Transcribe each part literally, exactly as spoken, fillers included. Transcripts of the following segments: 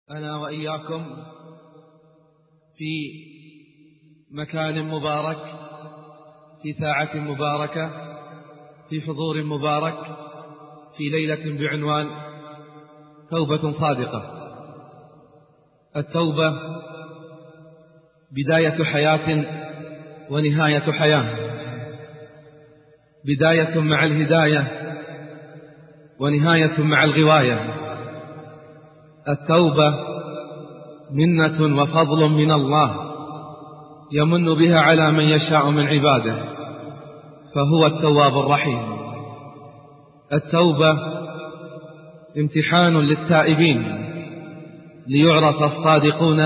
أنا وإياكم في مكان مبارك، في ساعة مباركة، في حضور مبارك، في ليلة بعنوان توبة صادقة. التوبة بداية حياة ونهاية حياة، بداية مع الهداية ونهاية مع الغواية. التوبة منة وفضل من الله يمن بها على من يشاء من عباده، فهو التواب الرحيم. التوبة امتحان للتائبين ليعرف الصادقون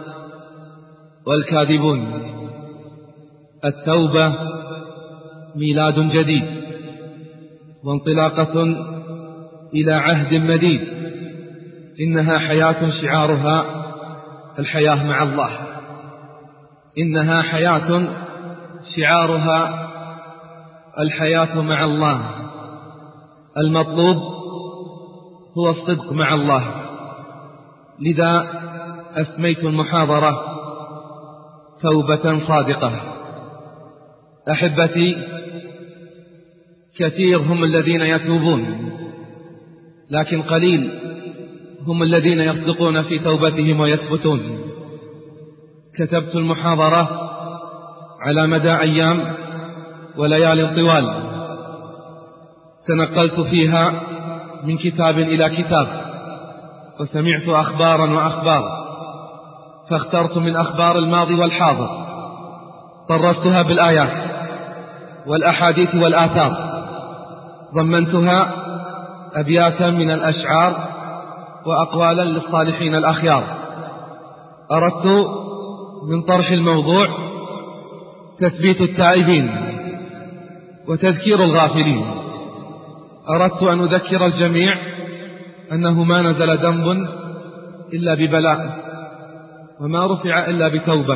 والكاذبون. التوبة ميلاد جديد وانطلاقة إلى عهد مديد. إنها حياة شعارها الحياة مع الله، إنها حياة شعارها الحياة مع الله. المطلوب هو الصدق مع الله، لذا أسميت المحاضرة توبة صادقة. أحبتي، كثير هم الذين يتوبون، لكن قليل هم الذين يصدقون في توبتهم ويثبتون. كتبت المحاضرة على مدى أيام وليال طوال، تنقلت فيها من كتاب إلى كتاب، وسمعت أخبارا وأخبار، فاخترت من أخبار الماضي والحاضر، طرستها بالآيات والأحاديث والآثار، ضمنتها أبياتا من الأشعار وأقوالا للصالحين الأخيار. أردت من طرح الموضوع تثبيت التائبين وتذكير الغافلين. أردت أن أذكر الجميع أنه ما نزل ذنب إلا ببلاء، وما رفع إلا بتوبة.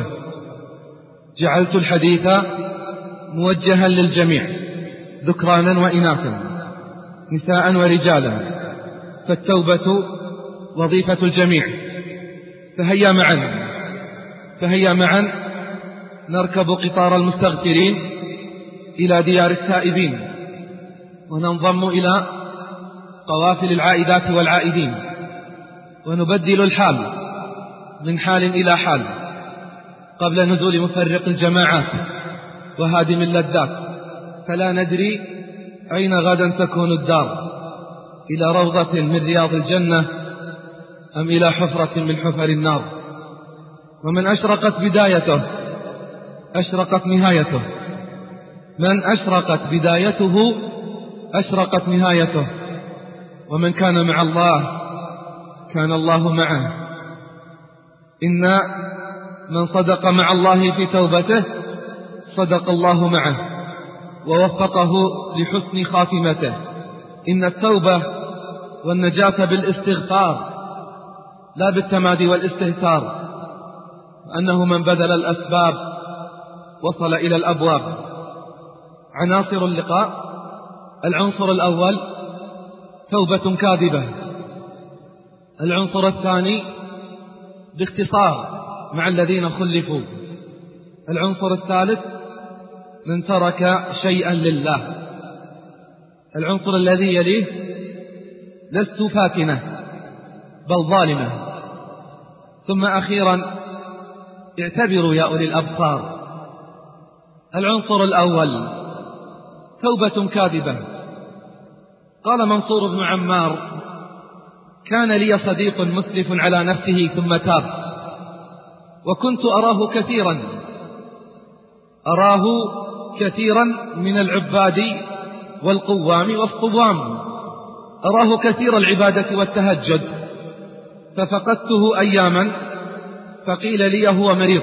جعلت الحديث موجها للجميع، ذكرانا وإناثا، نساء ورجالا، فالتوبة وظيفة الجميع. فهيا معا فهيا معا نركب قطار المستغفرين إلى ديار التائبين، وننضم إلى قوافل العائدات والعائدين، ونبدل الحال من حال إلى حال قبل نزول مفرق الجماعات وهادم اللذات. فلا ندري أين غدا تكون الدار، إلى روضة من رياض الجنة أم إلى حفرة من حفر النار. ومن أشرقت بدايته أشرقت نهايته، من أشرقت بدايته أشرقت نهايته. ومن كان مع الله كان الله معه. إن من صدق مع الله في توبته صدق الله معه ووفقه لحسن خاتمته. إن التوبة والنجاة بالاستغفار لا بالتمادي والاستهتار، أنه من بذل الأسباب وصل إلى الأبواب. عناصر اللقاء: العنصر الأول توبة كاذبة، العنصر الثاني باختصار مع الذين خلفوا، العنصر الثالث من ترك شيئا لله، العنصر الذي يليه لست فاتنة بل ظالمة، ثم أخيرا اعتبروا يا أولي الأبصار. العنصر الأول توبة كاذبة. قال منصور بن عمار: كان لي صديق مسرف على نفسه ثم تاب، وكنت أراه كثيرا أراه كثيرا من العباد والقوام والصوام، أراه كثير العبادة والتهجد، ففقدته أياما، فقيل لي هو مريض،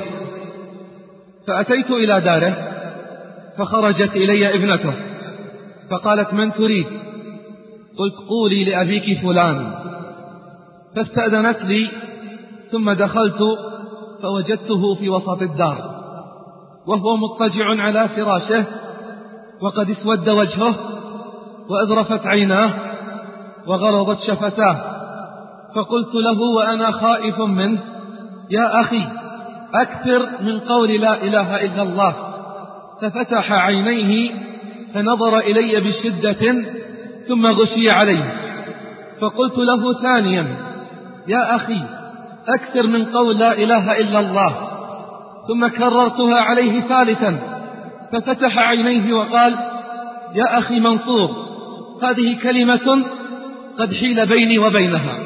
فأتيت إلى داره، فخرجت إلي ابنته فقالت: من تريد؟ قلت: قولي لأبيك فلان. فاستأذنت لي، ثم دخلت فوجدته في وسط الدار وهو مضطجع على فراشه، وقد اسود وجهه وأذرفت عيناه وغلظت شفتاه، فقلت له وأنا خائف منه: يا أخي، أكثر من قول لا إله إلا الله. ففتح عينيه فنظر إلي بشدة ثم غشي عليه. فقلت له ثانيا: يا أخي، أكثر من قول لا إله إلا الله. ثم كررتها عليه ثالثا ففتح عينيه وقال: يا أخي منصور، هذه كلمة قد حيل بيني وبينها،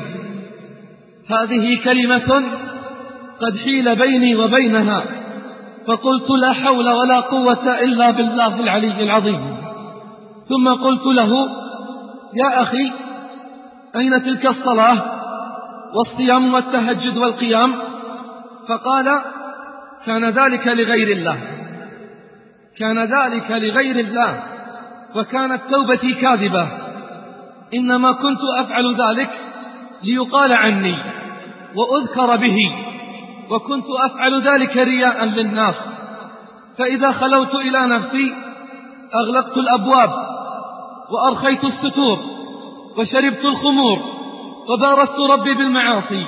هذه كلمة قد حيل بيني وبينها. فقلت: لا حول ولا قوة إلا بالله العلي العظيم. ثم قلت له: يا أخي، أين تلك الصلاة والصيام والتهجد والقيام؟ فقال: كان ذلك لغير الله، كان ذلك لغير الله، وكانت توبتي كاذبة، إنما كنت أفعل ذلك ليقال عني وأذكر به، وكنت أفعل ذلك رياء للناس. فإذا خلوت إلى نفسي أغلقت الأبواب وأرخيت الستور وشربت الخمور وبارزت ربي بالمعاصي،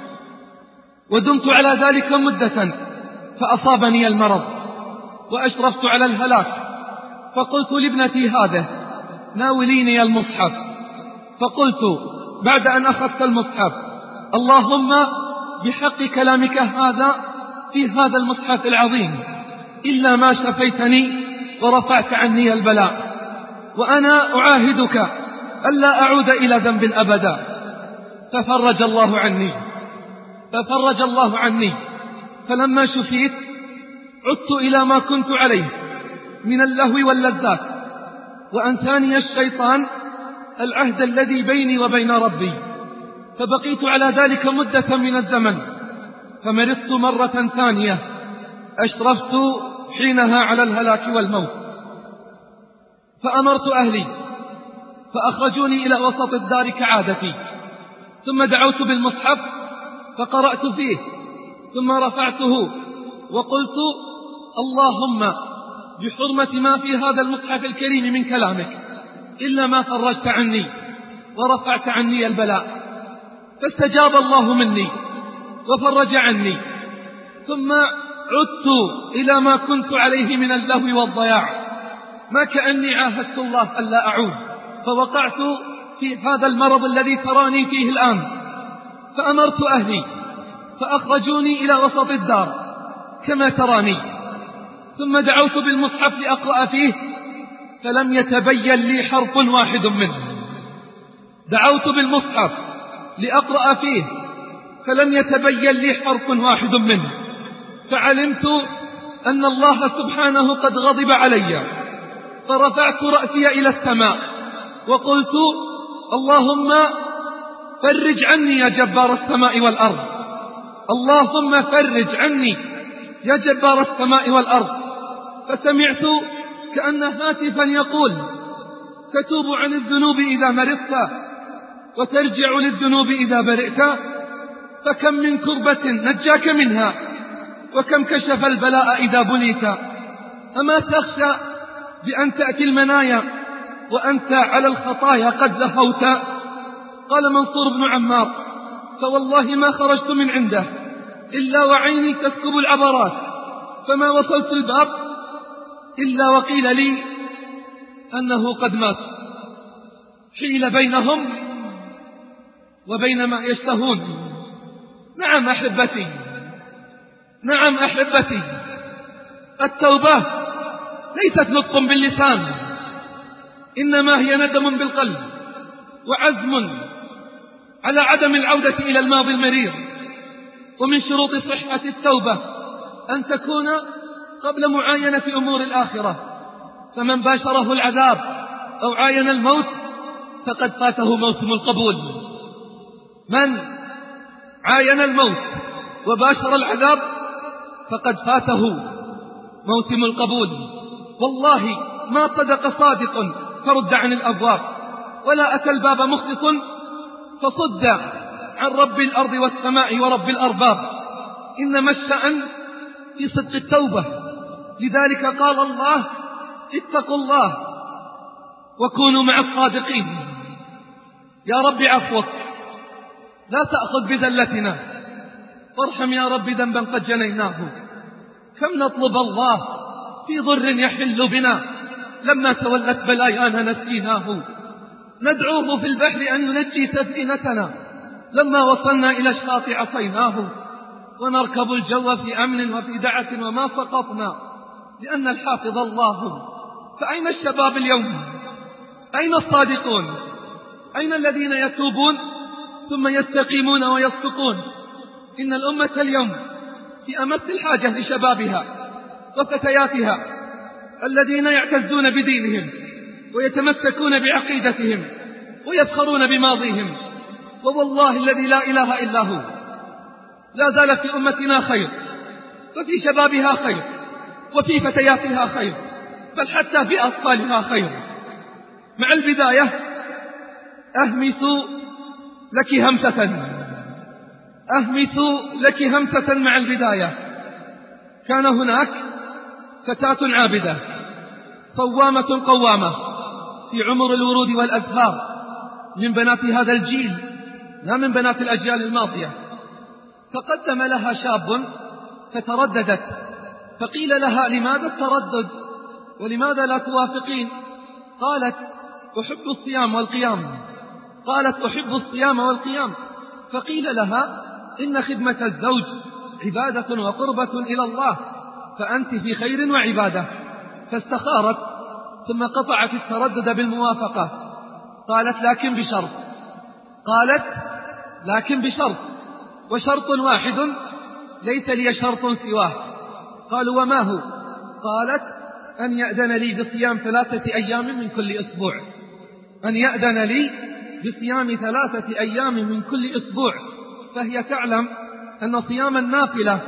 ودمت على ذلك مدة فأصابني المرض وأشرفت على الهلاك. فقلت لابنتي هذه: ناوليني المصحف. فقلت بعد أن أخذت المصحف: اللهم بحق كلامك هذا في هذا المصحف العظيم إلا ما شفيتني ورفعت عني البلاء، وأنا أعاهدك ألا أعود إلى ذنب أبدا. ففرج الله عني ففرج الله عني فلما شفيت عدت إلى ما كنت عليه من اللهو واللذات، وأنساني الشيطان العهد الذي بيني وبين ربي، فبقيت على ذلك مدة من الزمن. فمرضت مرة ثانية أشرفت حينها على الهلاك والموت، فأمرت أهلي فأخرجوني إلى وسط الدار كعادتي، ثم دعوت بالمصحف فقرأت فيه، ثم رفعته وقلت: اللهم بحرمة ما في هذا المصحف الكريم من كلامك إلا ما فرجت عني ورفعت عني البلاء. فاستجاب الله مني وفرج عني، ثم عدت إلى ما كنت عليه من اللهو والضياع، ما كأني عاهدت الله ألا أعود، فوقعت في هذا المرض الذي تراني فيه الآن. فأمرت أهلي فأخرجوني إلى وسط الدار كما تراني، ثم دعوت بالمصحف لأقرأ فيه فلم يتبين لي حرف واحد منه. دعوت بالمصحف لأقرأ فيه فلم يتبين لي حرف واحد منه، فعلمت أن الله سبحانه قد غضب علي، فرفعت رأسي إلى السماء وقلت: اللهم فرج عني يا جبار السماء والأرض، اللهم فرج عني يا جبار السماء والأرض. فسمعت كأن هاتفا يقول: تتوب عن الذنوب إذا مرضت وترجع للذنوب إذا برئت، فكم من كربة نجاك منها وكم كشف البلاء إذا بليت. أما تخشى بأن تأتي المنايا وأنت على الخطايا قد لهوت؟ قال منصور بن عمار: فوالله ما خرجت من عنده إلا وعيني تسكب العبرات، فما وصلت الباب إلا وقيل لي أنه قد مات. حيل بينهم وبين ما يشتهون. نعم أحبتي، نعم أحبتي، التوبة ليست نطق باللسان، إنما هي ندم بالقلب وعزم على عدم العودة إلى الماضي المرير. ومن شروط صحة التوبة أن تكون قبل معاينة أمور الآخرة، فمن باشره العذاب أو عاين الموت فقد فاته موسم القبول. من عاين الموت وباشر العذاب فقد فاته موسم القبول. والله ما صدق صادق فرد عن الأبواب، ولا أتى الباب مخلص فصد عن رب الأرض والسماء ورب الأرباب. إنما الشأن في صدق التوبة. لذلك قال الله: اتقوا الله وكونوا مع الصادقين. يا رب عفوك لا تأخذ بذلتنا، وارحم يا رب ذنبا قد جنيناه. كم نطلب الله في ضر يحل بنا، لما تولت بلايانا نسيناه. ندعوه في البحر أن ينجي سفينتنا، لما وصلنا إلى الشاطئ عصيناه. ونركب الجو في أمن وفي دعة وما سقطنا، لأن الحافظ الله. فأين الشباب اليوم؟ أين الصادقون؟ أين الذين يتوبون ثم يستقيمون ويصدقون؟ إن الأمة اليوم في أمس الحاجة لشبابها وفتياتها الذين يعتزون بدينهم ويتمسكون بعقيدتهم ويفخرون بماضيهم. ووالله الذي لا إله إلا هو لا زال في أمتنا خير، وفي شبابها خير، وفي فتياتها خير، بل حتى في أطفالها خير. مع البداية أهمس لك همسة أهمس لك همسة مع البداية. كان هناك فتاة عابدة صوامة قوامة في عمر الورود والأزهار، من بنات هذا الجيل لا من بنات الأجيال الماضية. فقدم لها شاب فترددت، فقيل لها: لماذا التردد ولماذا لا توافقين؟ قالت: أحب الصيام والقيام. قالت: أحب الصيام والقيام. فقيل لها: إن خدمة الزوج عبادة وقربة إلى الله، فأنت في خير وعبادة. فاستخارت ثم قطعت التردد بالموافقة. قالت: لكن بشرط. قالت: لكن بشرط، وشرط واحد ليس لي شرط سواه. قالوا: وما هو؟ قالت: أن يأذن لي بصيام ثلاثة أيام من كل أسبوع. أن يأذن لي بصيام ثلاثة أيام من كل أسبوع. فهي تعلم أن صيام النافلة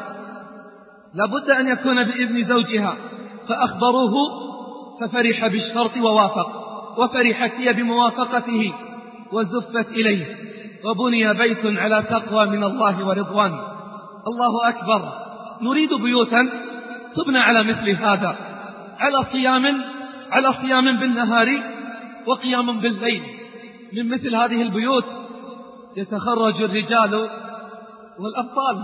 لابد أن يكون بإذن زوجها، فأخبروه ففرح بالشرط ووافق، وفرحت هي بموافقته وزفت إليه، وبني بيت على تقوى من الله ورضوان. الله أكبر. نريد بيوتا تبنى على مثل هذا، على صيام على صيام بالنهار وقيام بالليل. من مثل هذه البيوت يتخرج الرجال والأبطال.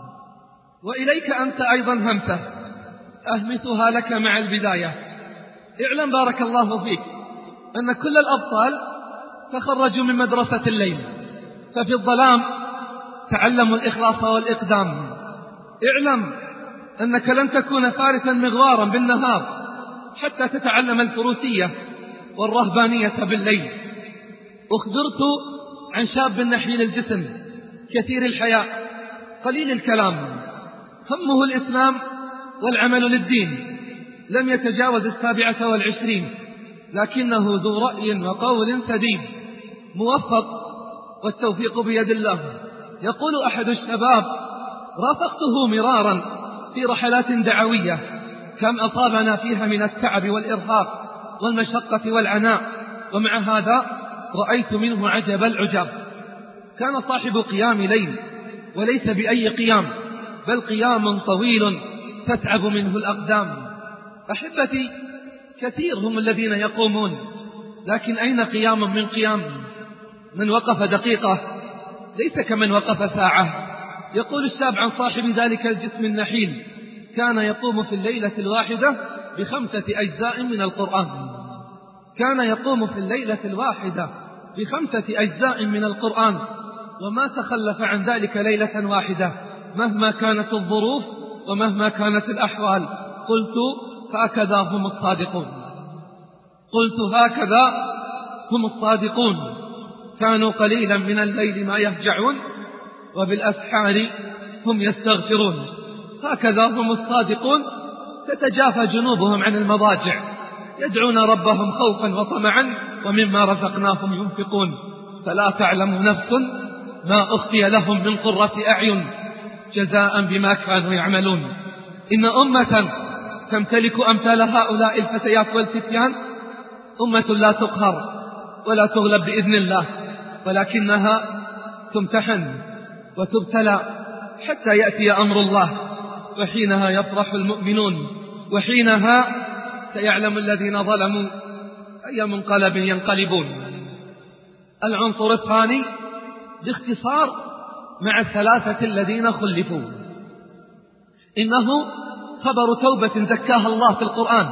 وإليك أنت أيضا همسة أهمسها لك مع البداية. اعلم بارك الله فيك أن كل الأبطال تخرجوا من مدرسة الليل، ففي الظلام تعلموا الإخلاص والإقدام. اعلم أنك لن تكون فارسا مغوارا بالنهار حتى تتعلم الفروسية والرهبانية بالليل. أخبرت عن شاب نحيل الجسم كثير الحياء قليل الكلام، همه الإسلام والعمل للدين، لم يتجاوز السابعة والعشرين، لكنه ذو رأي وقول سديد، موفق والتوفيق بيد الله. يقول أحد الشباب: رافقته مرارا في رحلات دعوية، كم أصابنا فيها من التعب والإرهاق والمشقة والعناء، ومع هذا رأيت منه عجب العجب. كان صاحب قيام ليل، وليس بأي قيام، بل قيام طويل تتعب منه الأقدام. أحبتي، كثير هم الذين يقومون، لكن أين قيام من قيام؟ من وقف دقيقة ليس كمن وقف ساعة. يقول الشاب عن صاحب ذلك الجسم النحيل: كان يقوم في الليلة الواحدة بخمسة أجزاء من القرآن. كان يقوم في الليلة الواحدة بخمسة أجزاء من القرآن، وما تخلف عن ذلك ليلة واحدة مهما كانت الظروف ومهما كانت الأحوال. قلت: هكذا هم الصادقون. قلت: هكذا هم الصادقون. كانوا قليلا من الليل ما يهجعون، وبالأسحار هم يستغفرون. هكذا هم الصادقون. تتجافى جنوبهم عن المضاجع، يدعون ربهم خوفا وطمعا، ومما رزقناهم ينفقون. فلا تعلم نفس ما أخفي لهم من قرة أعين جزاء بما كانوا يعملون. إن أمة تمتلك أمثال هؤلاء الفتيات والفتيان أمة لا تقهر ولا تغلب بإذن الله، ولكنها تمتحن وتبتلى حتى يأتي أمر الله، وحينها يفرح المؤمنون، وحينها سيعلم الذين ظلموا أي منقلب ينقلبون. العنصر الثاني باختصار مع الثلاثة الذين خلفوا. إنه خبر توبة زكاها الله في القرآن،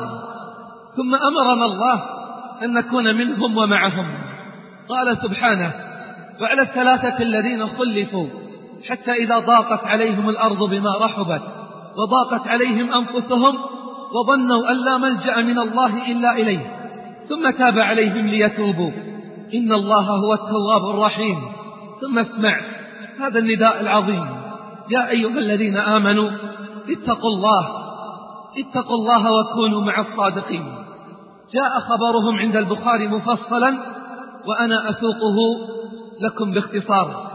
ثم أمرنا الله أن نكون منهم ومعهم. قال سبحانه: وعلى الثلاثة الذين خلفوا حتى إذا ضاقت عليهم الأرض بما رحبت وضاقت عليهم أنفسهم وظنوا أن لا ملجأ من الله إلا إليه ثم تاب عليهم ليتوبوا إن الله هو التواب الرحيم. ثم اسمع هذا النداء العظيم: يا أيها الذين آمنوا اتقوا الله اتقوا الله وكونوا مع الصادقين. جاء خبرهم عند البخاري مفصلا وأنا أسوقه لكم باختصار.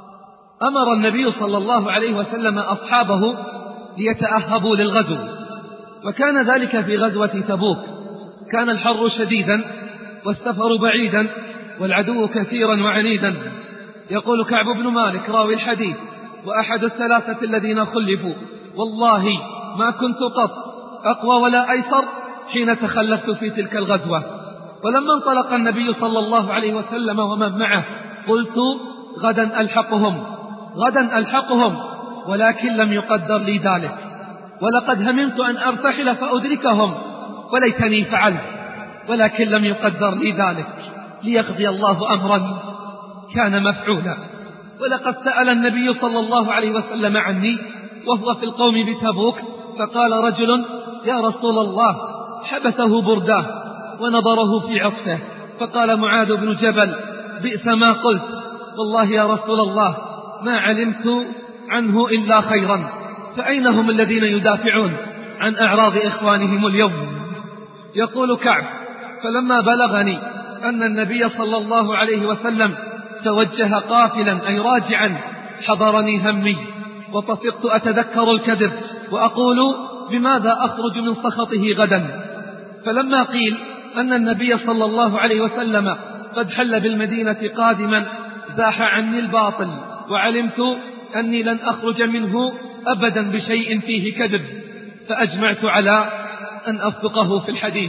أمر النبي صلى الله عليه وسلم أصحابه ليتأهبوا للغزو، وكان ذلك في غزوة تبوك. كان الحر شديدا والسفر بعيدا والعدو كثيرا وعنيدا. يقول كعب بن مالك راوي الحديث وأحد الثلاثة الذين خلفوا: والله ما كنت قط أقوى ولا أيسر حين تخلفت في تلك الغزوة. ولما انطلق النبي صلى الله عليه وسلم ومن معه قلت: غدا ألحقهم غدا ألحقهم ولكن لم يقدر لي ذلك، ولقد هممت أن أرتحل فأدركهم وليتني فعلت، ولكن لم يقدر لي ذلك ليقضي الله أمرا كان مفعولا. ولقد سأل النبي صلى الله عليه وسلم عني وهو في القوم بتبوك، فقال رجل: يا رسول الله، حبسه برداه ونظره في عطفه. فقال معاذ بن جبل: بئس ما قلت، والله يا رسول الله ما علمت عنه إلا خيرا، فأين هم الذين يدافعون عن أعراض إخوانهم اليوم؟ يقول كعب: فلما بلغني أن النبي صلى الله عليه وسلم توجه قافلا أي راجعا حضرني همي، وطفقت أتذكر الكذب وأقول: بماذا أخرج من سخطه غدا؟ فلما قيل أن النبي صلى الله عليه وسلم قد حل بالمدينة قادما زاح عني الباطل، وعلمت أني لن أخرج منه أبدا بشيء فيه كذب، فأجمعت على أن أصدقه في الحديث.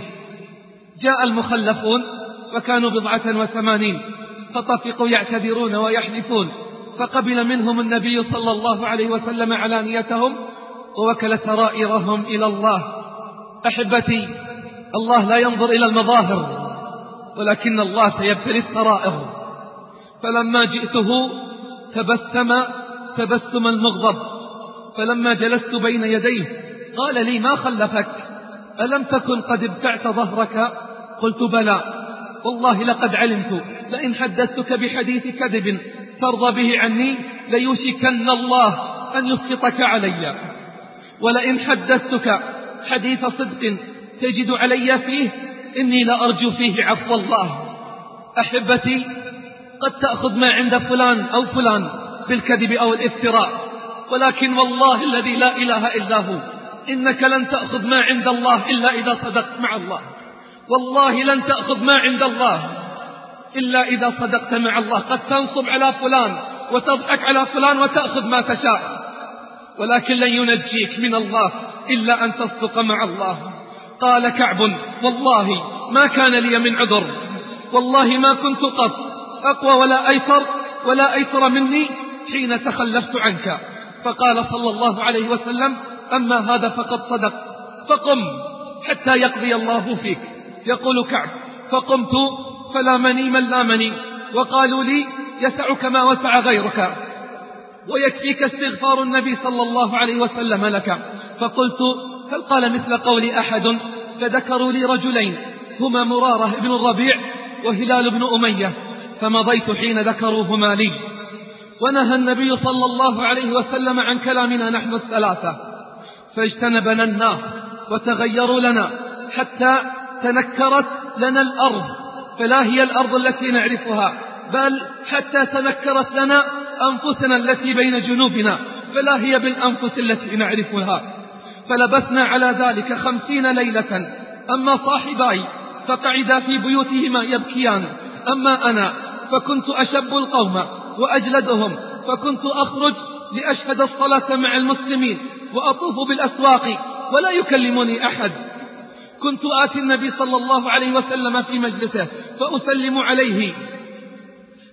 جاء المخلفون وكانوا بضعة وثمانين، فطفقوا يعتذرون ويحلفون، فقبل منهم النبي صلى الله عليه وسلم علانيتهم ووكل سرائرهم إلى الله. أحبتي، الله لا ينظر إلى المظاهر ولكن الله سيبتلي السرائر. فلما جئته تبسم تبسم المغضب، فلما جلست بين يديه قال لي: ما خلفك؟ ألم تكن قد ابتعت ظهرك؟ قلت: بلى، والله لقد علمت لئن حدثتك بحديث كذب ترضى به عني ليوشكن الله أن يسقطك علي، ولئن حدثتك حديث صدق تجد علي فيه إني لأرجو فيه عفو الله. أحبتي، قد تأخذ ما عند فلان أو فلان بالكذب أو الافتراء، ولكن والله الذي لا إله إلا هو إنك لن تأخذ ما عند الله إلا إذا صدقت مع الله. والله لن تأخذ ما عند الله إلا إذا صدقت مع الله. قد تنصب على فلان وتضحك على فلان وتأخذ ما تشاء، ولكن لن ينجيك من الله إلا أن تصدق مع الله. قال كعب: والله ما كان لي من عذر، والله ما كنت قط أقوى ولا أيسر ولا أيسر مني حين تخلفت عنك. فقال صلى الله عليه وسلم: أما هذا فقد صدقت، فقم حتى يقضي الله فيك. يقول كعب: فقمت فلامني من لامني، وقالوا لي: يسعك ما وسع غيرك ويكفيك استغفار النبي صلى الله عليه وسلم لك. فقلت: هل قال مثل قول أحد؟ فذكروا لي رجلين هما مرارة بن الربيع وهلال بن أمية، فمضيت حين ذكروهما لي. ونهى النبي صلى الله عليه وسلم عن كلامنا نحن الثلاثة، فاجتنبنا الناس وتغيروا لنا حتى تنكرت لنا الأرض، فلا هي الأرض التي نعرفها، بل حتى تنكرت لنا أنفسنا التي بين جنوبنا، فلا هي بالأنفس التي نعرفها. فلبثنا على ذلك خمسين ليلة. أما صاحباي فقعدا في بيوتهما يبكيان، أما أنا فكنت أشب القوم وأجلدهم، فكنت أخرج لأشهد الصلاة مع المسلمين وأطوف بالأسواق ولا يكلمني أحد. كنت آتي النبي صلى الله عليه وسلم في مجلسه فأسلم عليه،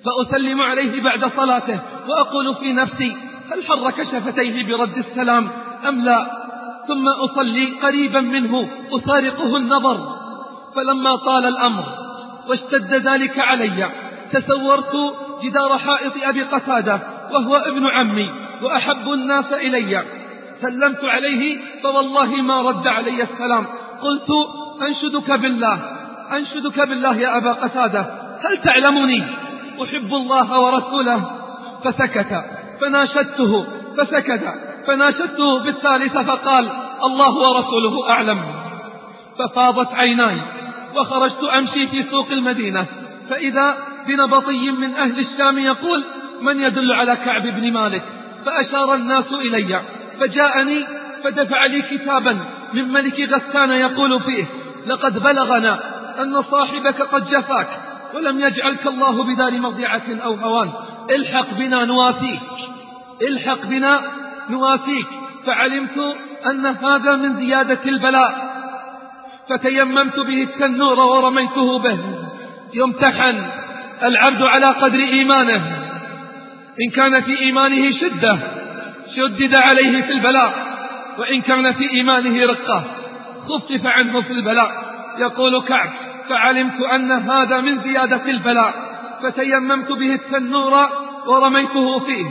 فأسلم عليه بعد صلاته وأقول في نفسي هل حرك شفتيه برد السلام أم لا، ثم أصلي قريبا منه أسارقه النظر. فلما طال الأمر واشتد ذلك علي تسورت جدار حائط أبي قتادة وهو ابن عمي وأحب الناس إلي، سلمت عليه فوالله ما رد علي السلام. قلت أنشدك بالله أنشدك بالله يا أبا قتادة هل تعلمني أحب الله ورسوله؟ فسكت. فناشدته فسكت. فناشدته بالثالثة فقال الله ورسوله أعلم. ففاضت عيناي وخرجت أمشي في سوق المدينة، فإذا بنبطي من أهل الشام يقول من يدل على كعب بن مالك؟ فأشار الناس إلي، فجاءني فدفع لي كتابا من ملك غسان يقول فيه لقد بلغنا أن صاحبك قد جفاك ولم يجعلك الله بدار مضيعة أو هوان، الحق بنا نواسيك الحق بنا نواسيك. فعلمت أن هذا من زيادة البلاء، فتيممت به التنور ورميته به. يمتحن العبد على قدر إيمانه، إن كان في إيمانه شدة شدد عليه في البلاء، وإن كان في إيمانه رقة خفف عنه في البلاء. يقول كعب فعلمت أن هذا من زيادة البلاء فتيممت به التنور ورميته فيه.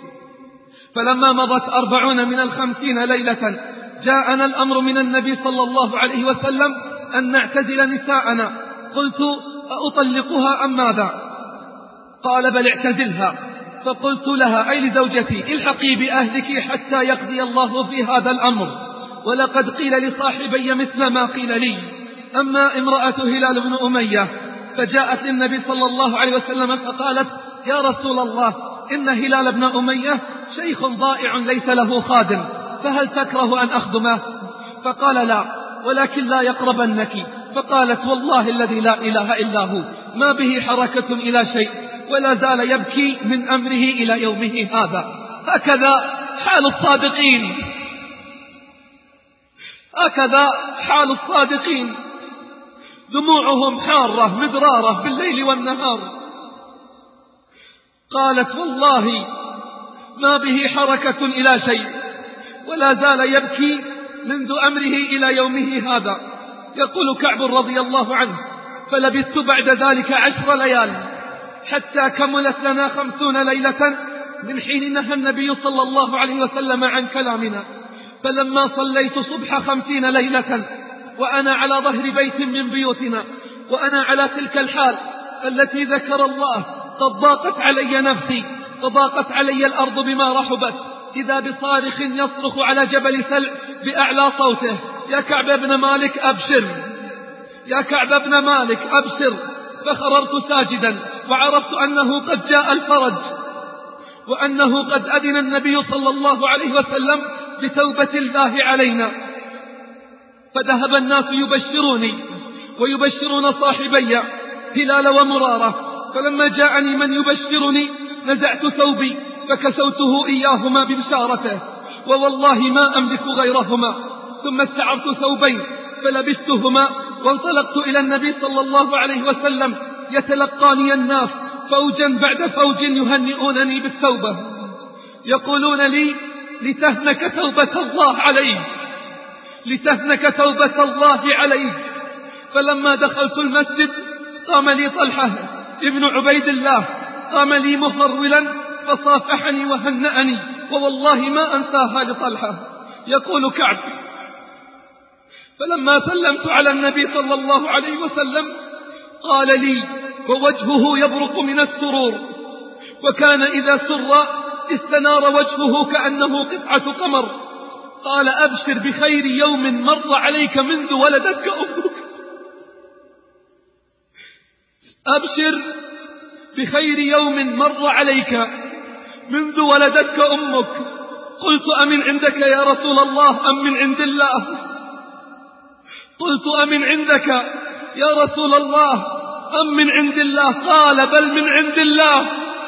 فلما مضت أربعون من الخمسين ليلة جاءنا الأمر من النبي صلى الله عليه وسلم أن نعتزل نساءنا. قلت أطلقها أم ماذا؟ قال بل اعتزلها. فقلت لها أي لزوجتي الحقي بأهلك حتى يقضي الله في هذا الأمر، ولقد قيل لصاحبي مثل ما قيل لي. أما امرأة هلال بن أمية فجاءت للنبي صلى الله عليه وسلم فقالت يا رسول الله إن هلال بن أمية شيخ ضائع ليس له خادم، فهل تكره أن أخدمه؟ فقال لا، ولكن لا يقربنك. فقالت والله الذي لا إله إلا هو ما به حركة إلى شيء ولا زال يبكي من أمره إلى يومه هذا. هكذا حال الصادقين هكذا حال الصادقين دموعهم حارة مدرارة بالليل والنهار. قالت والله ما به حركة إلى شيء ولا زال يبكي منذ أمره إلى يومه هذا. يقول كعب رضي الله عنه فلبثت بعد ذلك عشر ليال حتى كملت لنا خمسون ليلة من حين نهى النبي صلى الله عليه وسلم عن كلامنا. فلما صليت صبح خمسين ليلة وأنا على ظهر بيت من بيوتنا وأنا على تلك الحال التي ذكر الله قد ضاقت علي نفسي وضاقت علي الأرض بما رحبت، إذا بصارخ يصرخ على جبل سلع بأعلى صوته يا كعب بن مالك أبشر يا كعب بن مالك أبشر. فخررت ساجدا وعرفت أنه قد جاء الفرج وأنه قد أذن النبي صلى الله عليه وسلم بتوبة الله علينا. فذهب الناس يبشروني ويبشرون صاحبي هلال ومرارة. فلما جاءني من يبشرني نزعت ثوبي فكسوته إياهما ببشارته، ووالله ما أملك غيرهما. ثم استعرت ثوبين فلبستهما وانطلقت إلى النبي صلى الله عليه وسلم. يتلقاني الناس فوجا بعد فوج يهنئونني بالتوبة، يقولون لي لتهنك توبة الله عليه لتهنك توبة الله عليه. فلما دخلت المسجد قام لي طلحة ابن عبيد الله قام لي مهرولا فصافحني وهنأني، ووالله ما أنساها لطلحة. يقول كعب فلما سلمت على النبي صلى الله عليه وسلم قال لي ووجهه يبرق من السرور، وكان إذا سر استنار وجهه كأنه قطعة قمر. قال أبشر بخير يوم مر عليك منذ ولدتك أمك أبشر بخير يوم مر عليك منذ ولدتك أمك. قلت أمن عندك يا رسول الله أم من عند الله؟ قلت أمن عندك يا رسول الله أم من عند الله؟ قال بل من عند الله.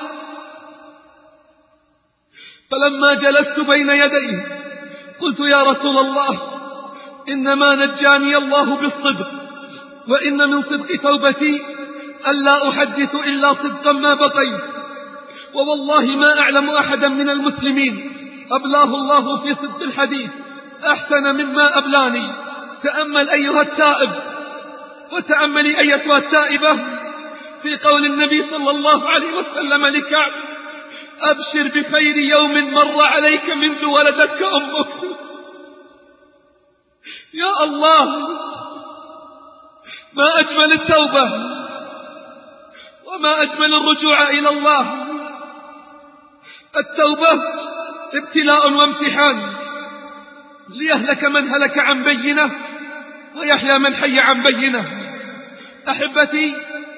فلما جلست بين يديه قلت يا رسول الله إنما نجاني الله بالصدق، وإن من صدق توبتي ألا أحدث إلا صدقا ما بقيت، ووالله ما أعلم أحدا من المسلمين أبلاه الله في صدق الحديث أحسن مما أبلاني. تأمل أيها التائب، وتأملي أيتها التائبة في قول النبي صلى الله عليه وسلم لكعب: أبشر بخير يوم مر عليك منذ ولدتك أمك. يا الله، ما أجمل التوبة وما أجمل الرجوع إلى الله. التوبة ابتلاء وامتحان، ليهلك من هلك عن بينة ويحيى من حي عن بينة. أحبتي،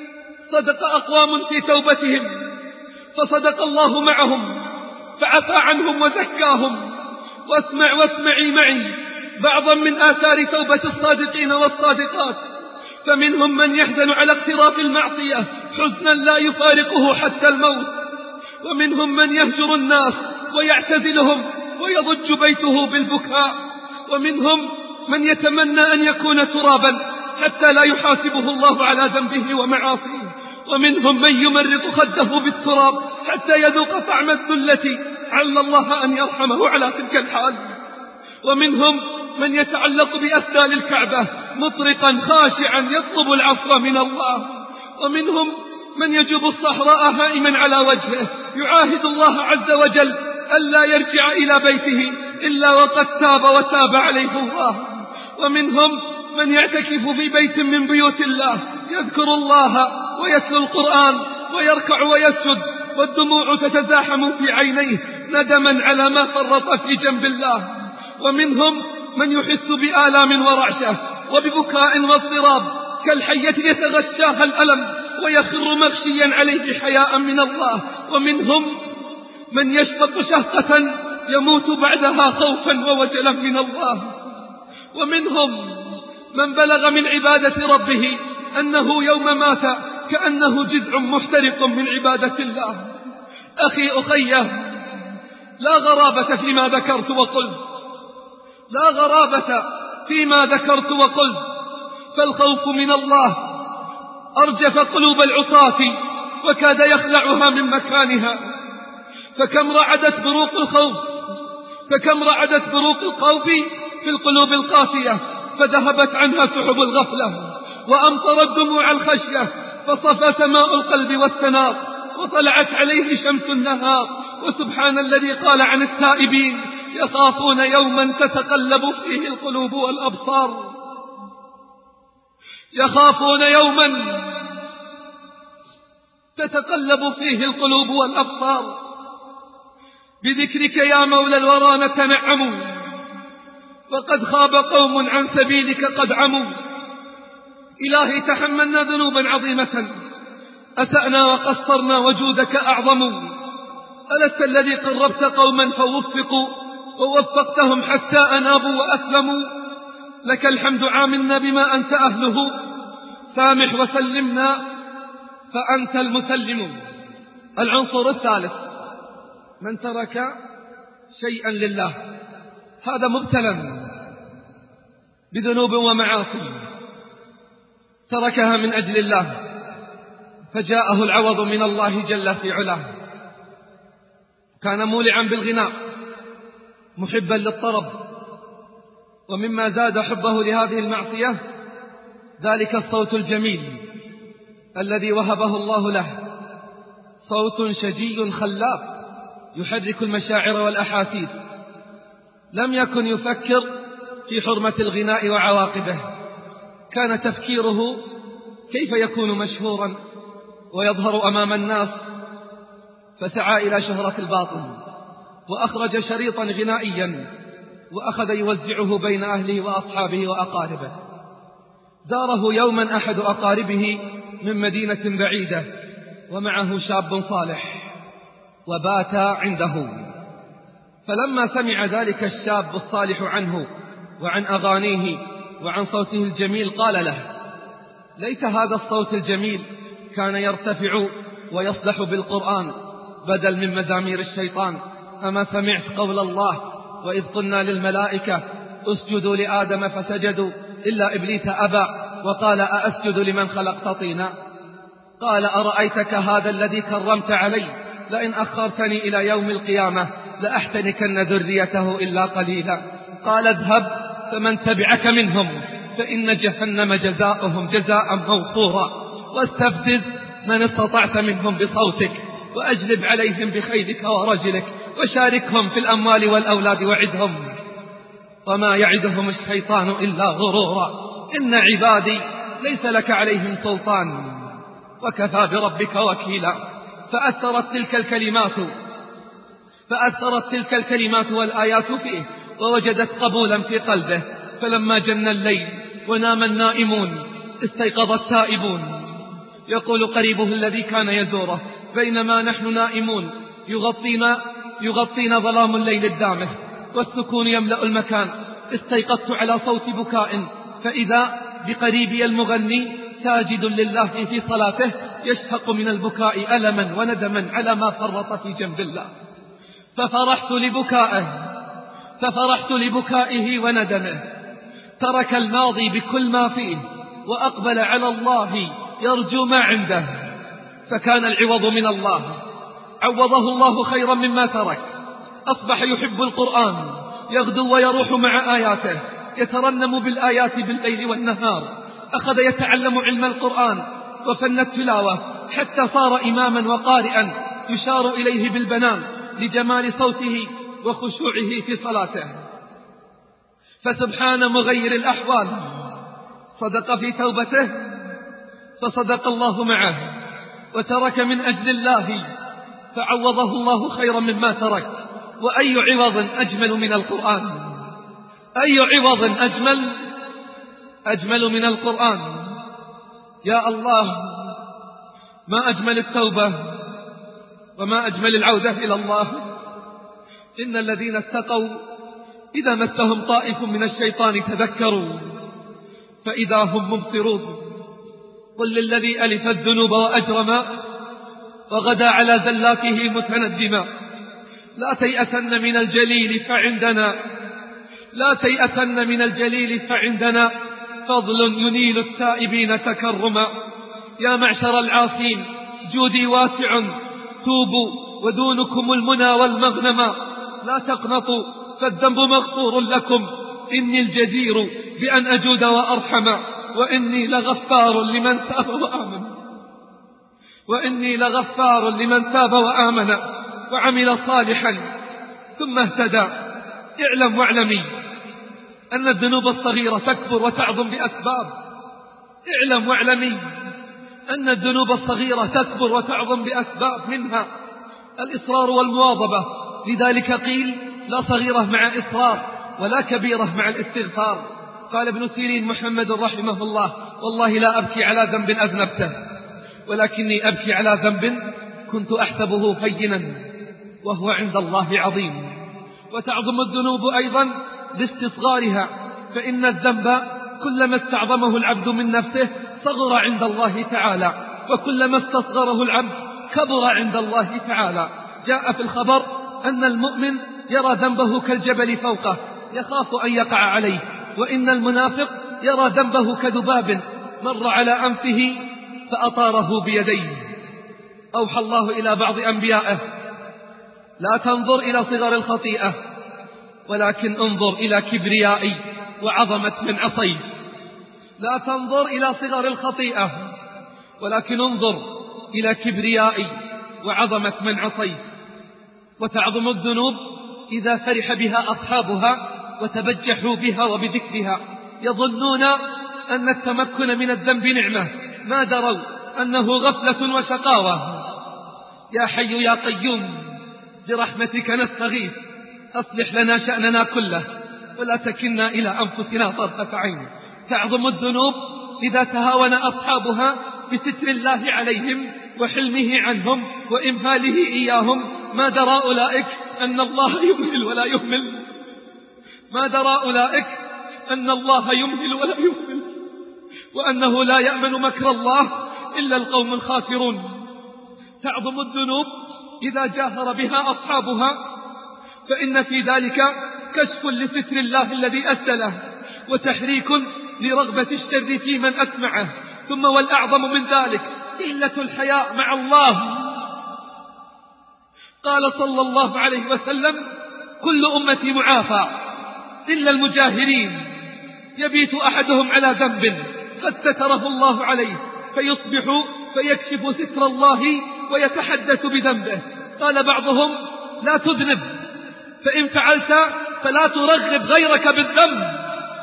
صدق أقوام في توبتهم فصدق الله معهم فعفى عنهم وزكاهم. واسمع واسمعي معي بعضا من آثار توبة الصادقين والصادقات. فمنهم من يحزن على اقتراف المعصية حزنا لا يفارقه حتى الموت، ومنهم من يهجر الناس ويعتزلهم ويضج بيته بالبكاء، ومنهم من يتمنى أن يكون ترابا حتى لا يحاسبه الله على ذنبه ومعاصيه، ومنهم من يمرق خده بالتراب حتى يذوق طعم الذلة عل الله أن يرحمه على تلك الحال، ومنهم من يتعلق بأسدال الكعبة مطرقا خاشعا يطلب العفو من الله، ومنهم من يجب الصحراء هائما على وجهه يعاهد الله عز وجل ألا يرجع إلى بيته إلا وقد تاب وتاب عليه الله، ومنهم من يعتكف في بيت من بيوت الله يذكر الله ويتلو القرآن ويركع ويسجد والدموع تتزاحم في عينيه ندما على ما فرط في جنب الله، ومنهم من يحس بآلام ورعشة وببكاء واضطراب كالحية يتغشاها الألم ويخر مغشيا عليه حياء من الله، ومنهم من يشفق شهقة يموت بعدها خوفا ووجلا من الله، ومنهم من بلغ من عبادة ربه أنه يوم مات كأنه جذع محترق من عبادة الله. أخي أخيه، لا غرابة فيما ذكرت وقلت، لا غرابة فيما ذكرت وقلت، فالخوف من الله أرجف قلوب العصاة وكاد يخلعها من مكانها. فكم رعدت بروق الخوف فكم رعدت بروق الخوف في القلوب القاسية فذهبت عنها سحب الغفلة، وأمطرت دموع الخشية فصفى سماء القلب واستنار، وطلعت عليه شمس النهار. وسبحان الذي قال عن التائبين: يخافون يوما تتقلب فيه القلوب والأبصار. يخافون يوما تتقلب فيه القلوب والأبصار. بذكرك يا مولى الورى نتنعم، وقد خاب قوم عن سبيلك قد عموا. إلهي تحملنا ذنوبا عظيمة، أسأنا وقصرنا وجودك أعظم. ألست الذي قربت قوما فوفقوا ووفقتهم حتى أنابوا وأسلموا؟ لك الحمد، عاملنا بما أنت أهله، سامح وسلمنا فأنت المسلم. العنصر الثالث: من ترك شيئا لله، هذا مبتلى بذنوب ومعاصي تركها من أجل الله فجاءه العوض من الله جل في علاه. كان مولعا بالغناء محبا للطرب، ومما زاد حبه لهذه المعصية ذلك الصوت الجميل الذي وهبه الله له، صوت شجي خلاب يحرك المشاعر والأحاسيس. لم يكن يفكر في حرمة الغناء وعواقبه، كان تفكيره كيف يكون مشهورا ويظهر أمام الناس، فسعى إلى شهرة الباطل وأخرج شريطا غنائيا وأخذ يوزعه بين أهله وأصحابه وأقاربه. زاره يوما أحد أقاربه من مدينة بعيدة ومعه شاب صالح وبات عنده، فلما سمع ذلك الشاب الصالح عنه وعن أغانيه وعن صوته الجميل قال له: ليت هذا الصوت الجميل كان يرتفع ويصلح بالقرآن بدل من مزامير الشيطان. أما سمعت قول الله: وإذ قلنا للملائكة اسجدوا لآدم فسجدوا إلا إبليس أبى وقال أأسجد لمن خلقت طينا. قال أرأيتك هذا الذي كرمت علي لئن أخرتني إلى يوم القيامة لأحتنكن ذريته إلا قليلا. قال اذهب فمن تبعك منهم فإن جهنم جزاؤهم جزاء موفورا، واستفزز من استطعت منهم بصوتك وأجلب عليهم بخيلك ورجلك وشاركهم في الأموال والأولاد وعدهم، وما يعدهم الشيطان إلا غرورا، إن عبادي ليس لك عليهم سلطان وكفى بربك وكيلا. فأثرت تلك الكلمات فأثرت تلك الكلمات والآيات فيه ووجدت قبولا في قلبه. فلما جن الليل ونام النائمون استيقظ التائبون. يقول قريبه الذي كان يزوره بينما نحن نائمون يغطينا, يغطينا ظلام الليل الدامس والسكون يملأ المكان، استيقظت على صوت بكاء فإذا بقريبي المغني ساجد لله في صلاته يشهق من البكاء ألما وندما على ما فرط في جنب الله. ففرحت لبكائه ففرحت لبكائه وندمه، ترك الماضي بكل ما فيه وأقبل على الله يرجو ما عنده، فكان العوض من الله، عوضه الله خيرا مما ترك. أصبح يحب القرآن، يغدو ويروح مع آياته، يترنم بالآيات بالليل والنهار، أخذ يتعلم علم القرآن وفن التلاوة حتى صار إماما وقارئا يشار إليه بالبنان لجمال صوته وخشوعه في صلاته. فسبحان مغير الأحوال، صدق في توبته فصدق الله معه، وترك من أجل الله فعوضه الله خيرا مما ترك. وأي عوض أجمل من القرآن، أي عوض أجمل أجمل من القرآن. يا الله، ما أجمل التوبة وما أجمل العودة إلى الله. إن الذين اتقوا إذا مسهم طائف من الشيطان تذكروا فإذا هم مبصرون. قل للذي ألف الذنوب وأجرما وغدا على زلاته متندما، لا تيأسن من الجليل فعندنا لا تيأسن من الجليل فعندنا فضل ينيل التائبين تكرما. يا معشر العاصين جودي واسع، توبوا ودونكم المنى والمغنما، لا تقنطوا فالذنب مغفور لكم، إني الجدير بأن أجود وأرحم، وإني لغفار لمن تاب وآمن وإني لغفار لمن تاب وآمن وعمل صالحا ثم اهتدى. اعلم واعلمي أن الذنوب الصغيرة تكبر وتعظم بأسباب اعلم واعلمي أن الذنوب الصغيرة تكبر وتعظم بأسباب، منها الإصرار والمواظبة. لذلك قيل لا صغيرة مع إصرار ولا كبيرة مع الاستغفار. قال ابن سيرين محمد رحمه الله: والله لا أبكي على ذنب أذنبته ولكني أبكي على ذنب كنت أحسبه هينا وهو عند الله عظيم. وتعظم الذنوب أيضا باستصغارها، فإن الذنب كلما استعظمه العبد من نفسه صغر عند الله تعالى، وكلما استصغره العبد كبر عند الله تعالى. جاء في الخبر أن المؤمن يرى ذنبه كالجبل فوقه يخاف أن يقع عليه، وإن المنافق يرى ذنبه كذباب مر على أنفه فأطاره بيديه. أوحى الله إلى بعض أنبيائه: لا تنظر إلى صغر الخطيئة ولكن انظر إلى كبريائي وعظمة من عصيت. لا تنظر إلى صغر الخطيئة ولكن انظر إلى كبريائي وعظمة من عصيت. وتعظم الذنوب إذا فرح بها أصحابها وتبجحوا بها وبذكرها، يظنون أن التمكن من الذنب نعمة، ما دروا أنه غفلة وشقاوة. يا حي يا قيوم برحمتك نستغيث، أصلح لنا شأننا كله ولا تكلنا إلى أنفسنا طرفة عين. تعظم الذنوب إذا تهاون أصحابها بستر الله عليهم وحلمه عنهم وإمهاله إياهم، ما درى أولئك أن الله يمهل ولا يهمل ما درى أولئك أن الله يمهل ولا يهمل وأنه لا يأمن مكر الله إلا القوم الخاسرون. تعظم الذنوب إذا جاهر بها أصحابها، فإن في ذلك كشف لستر الله الذي أسدله وتحريك لرغبة الشر في من أسمعه. ثم والأعظم من ذلك قلة الحياء مع الله. قال صلى الله عليه وسلم: كل أمتي معافى إلا المجاهرين، يبيت أحدهم على ذنب قد ستره الله عليه فيصبح فيكشف ستر الله ويتحدث بذنبه. قال بعضهم: لا تذنب، فإن فعلت فلا ترغب غيرك بالذنب.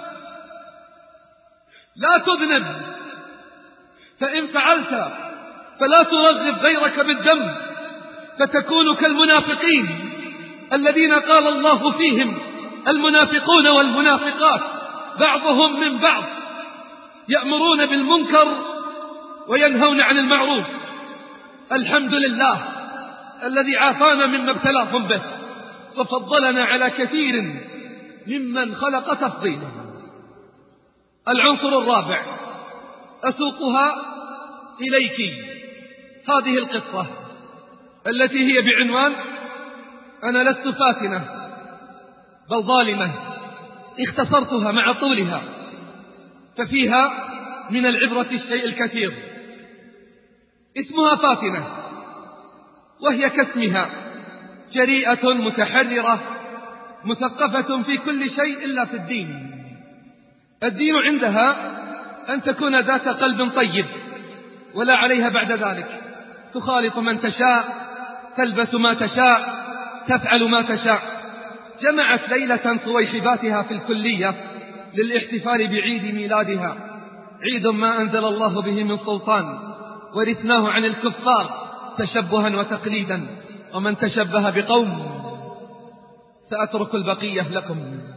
لا تذنب، فإن فعلت فلا ترغب غيرك بالذنب، فتكون كالمنافقين الذين قال الله فيهم: المنافقون والمنافقات بعضهم من بعض يأمرون بالمنكر وينهون عن المعروف. الحمد لله الذي عافانا مما ابتلاهم به وفضلنا على كثير ممن خلق تفضيلا. العنصر الرابع أسوقها إليك، هذه القصة التي هي بعنوان: أنا لست فاتنة بل ظالمة. اختصرتها مع طولها، ففيها من العبرة الشيء الكثير. اسمها فاتنة، وهي كاسمها جريئة متحررة مثقفة في كل شيء إلا في الدين. الدين عندها أن تكون ذات قلب طيب ولا عليها بعد ذلك، تخالط من تشاء، تلبس ما تشاء، تفعل ما تشاء. جمعت ليلة صويحباتها في الكلية للاحتفال بعيد ميلادها، عيد ما أنزل الله به من سلطان، ورثناه عن الكفار تشبها وتقليدا، ومن تشبه بقوم سأترك البقية لكم.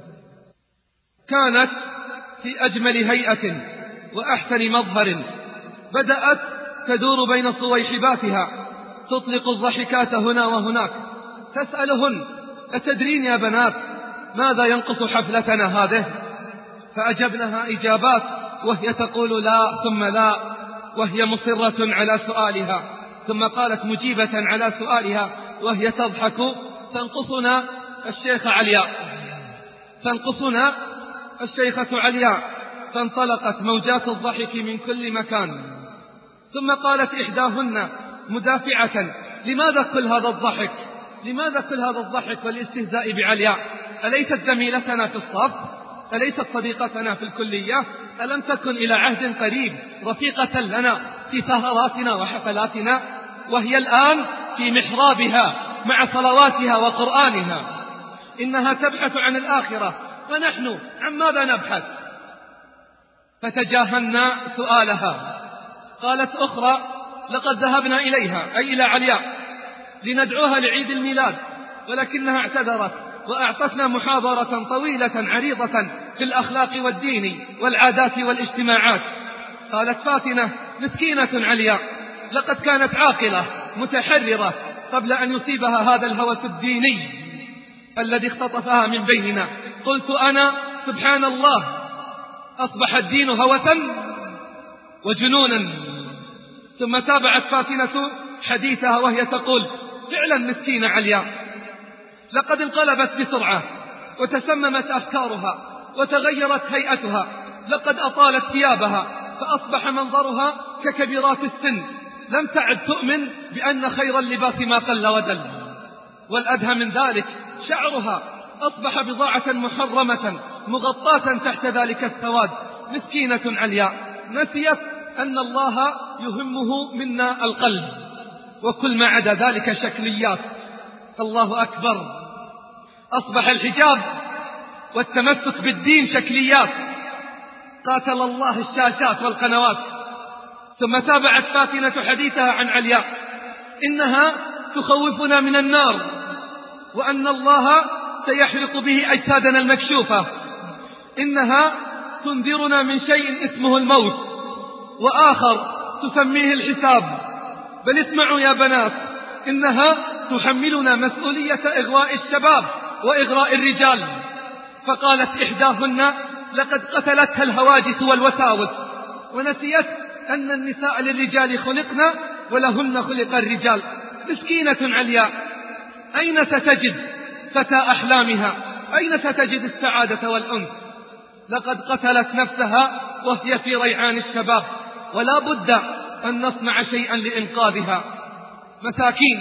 كانت في أجمل هيئة وأحسن مظهر، بدأت تدور بين صويحباتها، تطلق الضحكات هنا وهناك، تسألهن: أتدرين يا بنات ماذا ينقص حفلتنا هذه؟ فأجبنها إجابات، وهي تقول لا ثم لا، وهي مصرة على سؤالها، ثم قالت مجيبة على سؤالها وهي تضحك: تنقصنا الشيخة علياء، تنقصنا الشيخة علياء. فانطلقت موجات الضحك من كل مكان. ثم قالت إحداهن مدافعة: لماذا كل هذا الضحك؟ لماذا كل هذا الضحك والاستهزاء بعلياء؟ أليست زميلتنا في الصف؟ أليست صديقتنا في الكلية؟ ألم تكن إلى عهد قريب رفيقة لنا في سهراتنا وحفلاتنا؟ وهي الآن في محرابها مع صلواتها وقرآنها. إنها تبحث عن الآخرة، ونحن عن ماذا نبحث؟ فتجاهلنا سؤالها. قالت أخرى: لقد ذهبنا إليها، أي إلى علياء، لندعوها لعيد الميلاد، ولكنها اعتذرت وأعطتنا محاضرة طويلة عريضة في الأخلاق والدين والعادات والاجتماعات. قالت فاتنة: مسكينة علياء، لقد كانت عاقلة متحررة قبل أن يصيبها هذا الهوس الديني الذي اختطفها من بيننا. قلت أنا: سبحان الله، أصبح الدين هوسا وجنونا. ثم تابعت فاتنة حديثها وهي تقول: فعلا مسكينة علياء، لقد انقلبت بسرعة وتسممت أفكارها وتغيرت هيئتها، لقد أطالت ثيابها فأصبح منظرها ككبيرات السن، لم تعد تؤمن بأن خير اللباس ما قل ودل. والأدهى من ذلك شعرها أصبح بضاعة محرمة مغطاة تحت ذلك السواد. مسكينة علياء نسيت أن الله يهمه منا القلب، وكل ما عدا ذلك شكليات. الله أكبر، أصبح الحجاب والتمسك بالدين شكليات. قاتل الله الشاشات والقنوات. ثم تابعت فاتنة حديثها عن علياء: إنها تخوفنا من النار، وأن الله سيحرق به أجسادنا المكشوفة. إنها تنذرنا من شيء اسمه الموت، وآخر تسميه الحساب. بل اسمعوا يا بنات، إنها تحملنا مسؤولية إغواء الشباب وإغراء الرجال. فقالت إحداهن: لقد قتلتها الهواجس والوساوس، ونسيت أن النساء للرجال خلقنا ولهن خلق الرجال. مسكينة علياء، أين ستجد فتى أحلامها؟ أين ستجد السعادة والأنس؟ لقد قتلت نفسها وهي في ريعان الشباب، ولا بد أن نصنع شيئا لإنقاذها. مساكين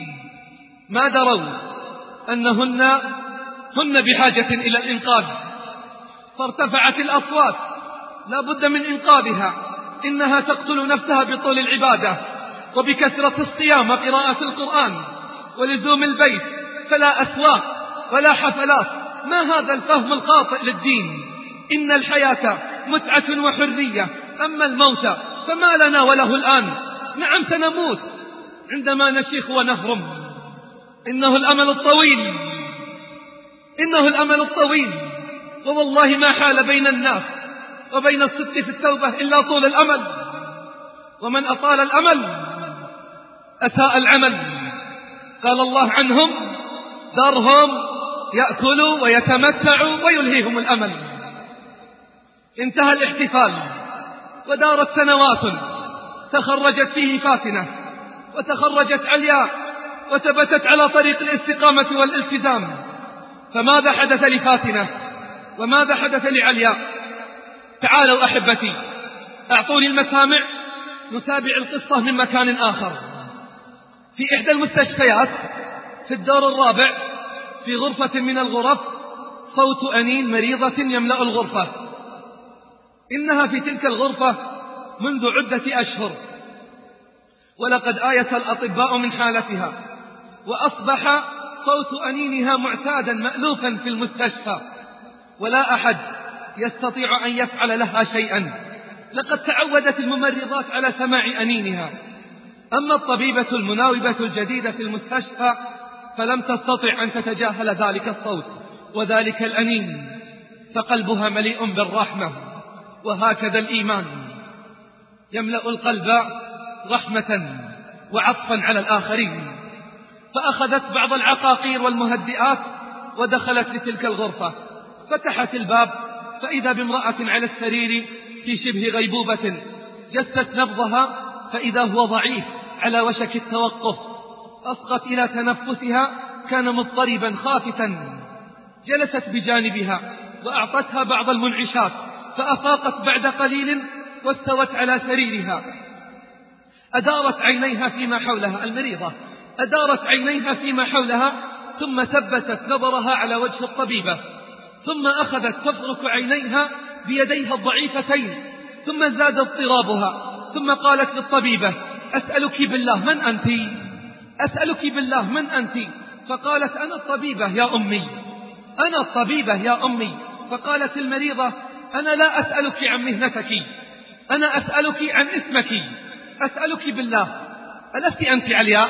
ما دروا أنهن هن بحاجة إلى الإنقاذ، فارتفعت الأصوات لا بد من إنقاذها. إنها تقتل نفسها بطول العبادة وبكثرة الصيام وقراءة القرآن ولزوم البيت، فلا أسواق ولا حفلات. ما هذا الفهم الخاطئ للدين؟ إن الحياة متعة وحرية، أما الموت فما لنا وله الآن. نعم سنموت عندما نشيخ ونهرم. إنه الأمل الطويل، إنه الأمل الطويل، ووالله ما حال بين الناس وبين الصدق في التوبة إلا طول الأمل، ومن أطال الأمل أساء العمل. قال الله عنهم: ذرهم يأكلوا ويتمتعوا ويلهيهم الأمل. انتهى الاحتفال ودارت سنوات، تخرجت فيه فاتنة وتخرجت علياء وثبتت على طريق الاستقامة والالتزام. فماذا حدث لفاتنة وماذا حدث لعلياء؟ تعالوا أحبتي أعطوني المسامع نتابع القصة من مكان آخر. في إحدى المستشفيات في الدور الرابع في غرفة من الغرف صوت أنين مريضة يملأ الغرفة. إنها في تلك الغرفة منذ عدة أشهر، ولقد آيس الأطباء من حالتها، وأصبح صوت أنينها معتادا مألوفا في المستشفى، ولا أحد يستطيع أن يفعل لها شيئا. لقد تعودت الممرضات على سماع أنينها، أما الطبيبة المناوبة الجديدة في المستشفى فلم تستطع أن تتجاهل ذلك الصوت وذلك الأنين، فقلبها مليء بالرحمة. وهكذا الإيمان يملأ القلب رحمة وعطفا على الآخرين. فأخذت بعض العقاقير والمهدئات ودخلت لتلك الغرفة، فتحت الباب فإذا بامرأة على السرير في شبه غيبوبة، جست نبضها فإذا هو ضعيف على وشك التوقف. أصغت إلى تنفسها، كان مضطربا خافتا. جلست بجانبها وأعطتها بعض المنعشات، فأفاقت بعد قليل واستوت على سريرها. أدارت عينيها فيما حولها، المريضة أدارت عينيها فيما حولها، ثم ثبتت نظرها على وجه الطبيبة، ثم أخذت تفرك عينيها بيديها الضعيفتين، ثم زاد اضطرابها، ثم قالت للطبيبة: أسألك بالله من أنت؟ أسألك بالله من أنت؟ فقالت: أنا الطبيبة يا أمي، أنا الطبيبة يا أمي. فقالت المريضة: أنا لا أسألك عن مهنتك، أنا أسألك عن اسمك، أسألك بالله ألست أنت علياء؟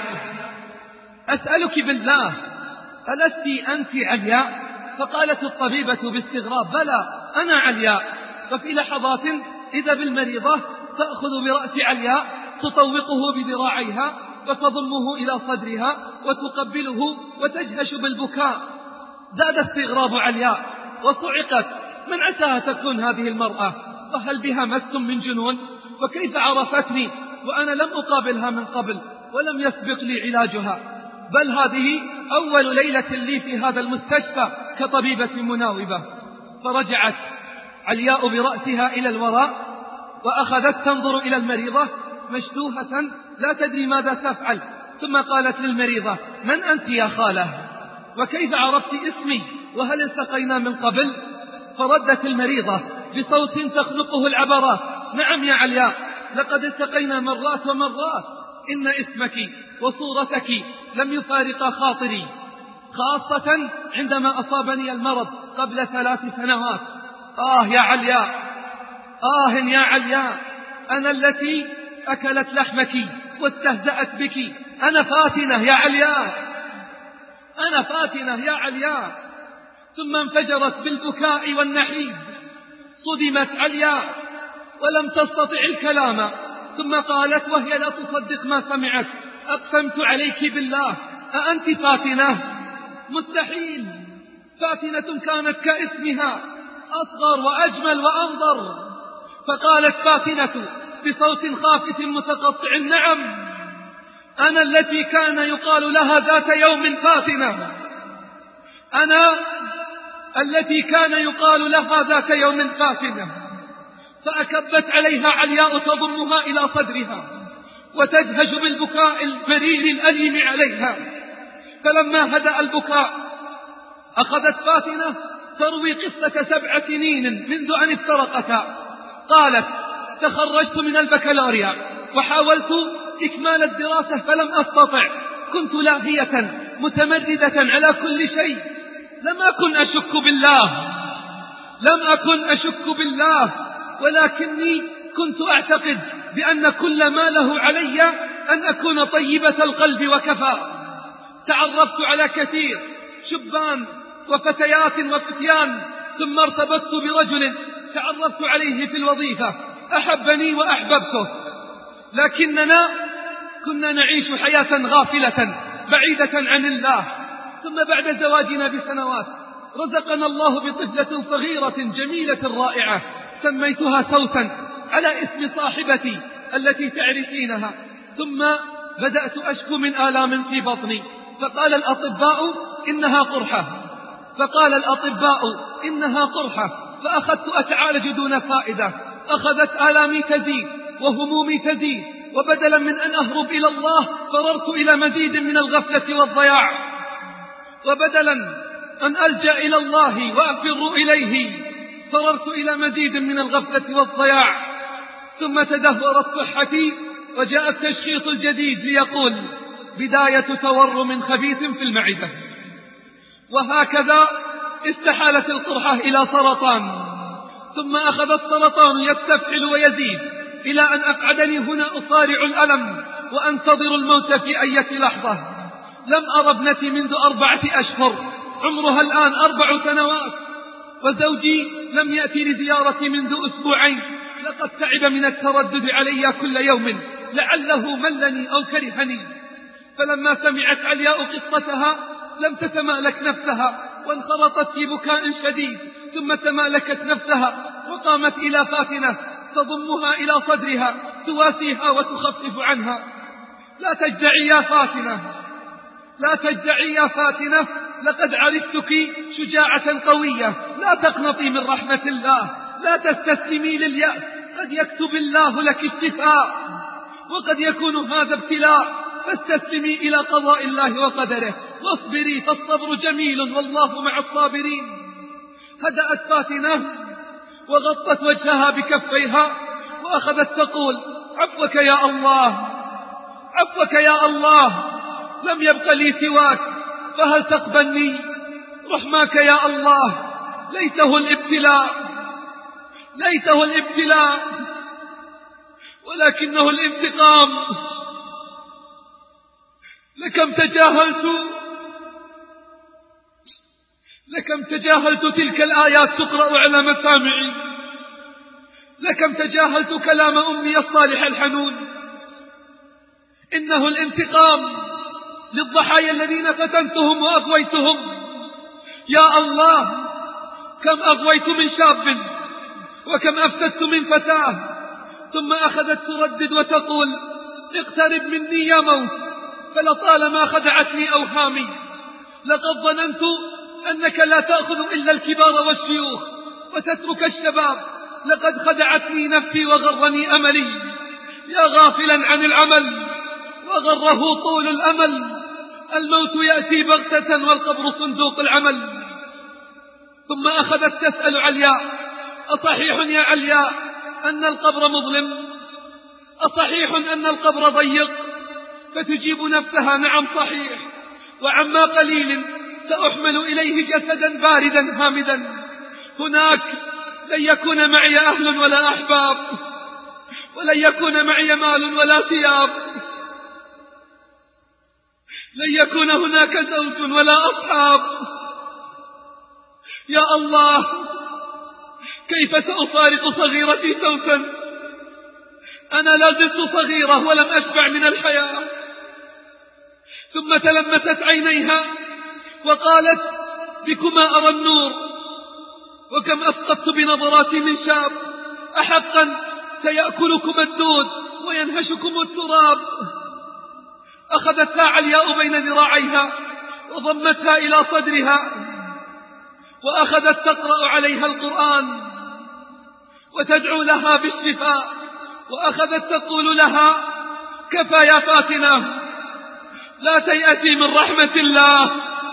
أسألك بالله ألست أنت علياء؟ فقالت الطبيبة باستغراب: بلى أنا علياء. ففي لحظات إذا بالمريضة تأخذ برأس علياء تطوقه بذراعيها وتضمه إلى صدرها وتقبله وتجهش بالبكاء. زاد استغراب علياء وصعقت: من عساها تكون هذه المرأة؟ وهل بها مس من جنون؟ وكيف عرفتني وأنا لم أقابلها من قبل ولم يسبق لي علاجها؟ بل هذه أول ليلة لي في هذا المستشفى كطبيبة مناوبة. فرجعت علياء برأسها إلى الوراء وأخذت تنظر إلى المريضة مشتوهة لا تدري ماذا تفعل، ثم قالت للمريضة: من أنت يا خالة؟ وكيف عرفت اسمي وهل التقينا من قبل؟ فردت المريضة بصوت تخنقه العبرات: نعم يا علياء، لقد التقينا مرات ومرات، إن اسمك وصورتك لم يفارق خاطري، خاصة عندما أصابني المرض قبل ثلاث سنوات. آه يا علياء، آه يا علياء، أنا التي أكلت لحمك واستهزأت بك، أنا فاتنة يا علياء، أنا فاتنة يا علياء. ثم انفجرت بالبكاء والنحيب. صدمت علياء ولم تستطع الكلام، ثم قالت وهي لا تصدق ما سمعت: أقسمت عليك بالله أأنت فاتنة؟ مستحيل، فاتنة كانت كاسمها، أصغر وأجمل وأنظر. فقالت فاتنة بصوت خافت متقطع: نعم، أنا التي كان يقال لها ذات يوم فاتنة، أنا التي كان يقال لها ذات يوم فاتنة. فأكبت عليها علياء تضمها إلى صدرها وتجهش بالبكاء المرير الأليم عليها. فلما هدأ البكاء أخذت فاتنة تروي قصة سبع سنين منذ أن افترقتا. قالت: تخرجت من البكالوريا وحاولت إكمال الدراسة فلم أستطع، كنت لاهية متمردة على كل شيء، لم أكن أشك بالله لم أكن أشك بالله ولكني كنت أعتقد بأن كل ما له علي أن أكون طيبة القلب وكفى. تعرفت على كثير شبان وفتيات وفتيان، ثم ارتبطت برجل تعرفت عليه في الوظيفة، أحبني وأحببته، لكننا كنا نعيش حياة غافلة بعيدة عن الله. ثم بعد زواجنا بسنوات رزقنا الله بطفلة صغيرة جميلة رائعة سميتها سوسن على اسم صاحبتي التي تعرفينها. ثم بدأت أشكو من آلام في بطني، فقال الأطباء إنها قرحة فقال الأطباء إنها قرحة فأخذت أتعالج دون فائدة. أخذت آلامي تزيد وهمومي تزيد، وبدلا من أن أهرب إلى الله فررت إلى مزيد من الغفلة والضياع، وبدلا أن ألجأ إلى الله وأفر إليه فررت إلى مزيد من الغفلة والضياع. ثم تدهورت صحتي وجاء التشخيص الجديد ليقول: بداية تورم خبيث في المعدة. وهكذا استحالت القرحة إلى سرطان، ثم أخذ السرطان يستفعل ويزيد إلى أن أقعدني هنا أصارع الألم وأنتظر الموت في أي لحظة. لم أرى ابنتي منذ أربعة أشهر، عمرها الآن أربع سنوات، وزوجي لم يأتي لزيارتي منذ أسبوعين، لقد تعب من التردد علي كل يوم، لعله ملني أو كرهني. فلما سمعت علياء قصتها لم تتمالك نفسها وانخرطت في بكاء شديد، ثم تمالكت نفسها وقامت إلى فاتنة تضمها إلى صدرها تواسيها وتخفف عنها. لا تجزعي يا فاتنة لا تجزعي يا فاتنة لقد عرفتك شجاعة قوية، لا تقنطي من رحمة الله، لا تستسلمي لليأس، قد يكتب الله لك الشفاء وقد يكون هذا ابتلاء، فاستسلمي إلى قضاء الله وقدره واصبري، فالصبر جميل والله مع الصابرين. هدأت فاتنة وغطت وجهها بكفيها وأخذت تقول: عفوك يا الله عفوك يا الله، لم يبق لي سواك، فهل تقبلني؟ رحماك يا الله، ليته الابتلاء ليته الابتلاء ولكنه الانتقام. لكم تجاهلت لكم تجاهلت تلك الآيات تقرأ على مسامعي، لكم تجاهلت كلام أمي الصالح الحنون. إنه الانتقام للضحايا الذين فتنتهم وأغويتهم. يا الله، كم أغويت من شاب وكم أفتدت من فتاة. ثم أخذت تردد وتقول: اقترب مني يا موت، فلطالما خدعتني أوهامي، لقد ظننت أنك لا تأخذ إلا الكبار والشيوخ وتترك الشباب، لقد خدعتني نفسي وغرني أملي. يا غافلا عن العمل وغره طول الأمل، الموت يأتي بغتة والقبر صندوق العمل. ثم أخذت تسأل علياء: أصحيح يا علياء أن القبر مظلم؟ أصحيح أن القبر ضيق؟ فتجيب نفسها: نعم صحيح، وعما قليل سأحمل إليه جسدا باردا هامدا، هناك لن يكون معي أهل ولا أحباب، ولن يكون معي مال ولا ثياب، لن يكون هناك زوج ولا أصحاب. يا الله، كيف سأفارق صغيرتي سوسن؟ أنا لا زلت صغيرة ولم أشبع من الحياة. ثم تلمست عينيها وقالت: بكما أرى النور، وكم أسقطت بنظراتي من شاب، أحقا سيأكلكم الدود وينهشكم التراب. أخذتها علياء بين ذراعيها وضمتها إلى صدرها وأخذت تقرأ عليها القرآن وتدعو لها بالشفاء، وأخذت تقول لها: كفى يا فاتنة، لا تيأتي من رحمة الله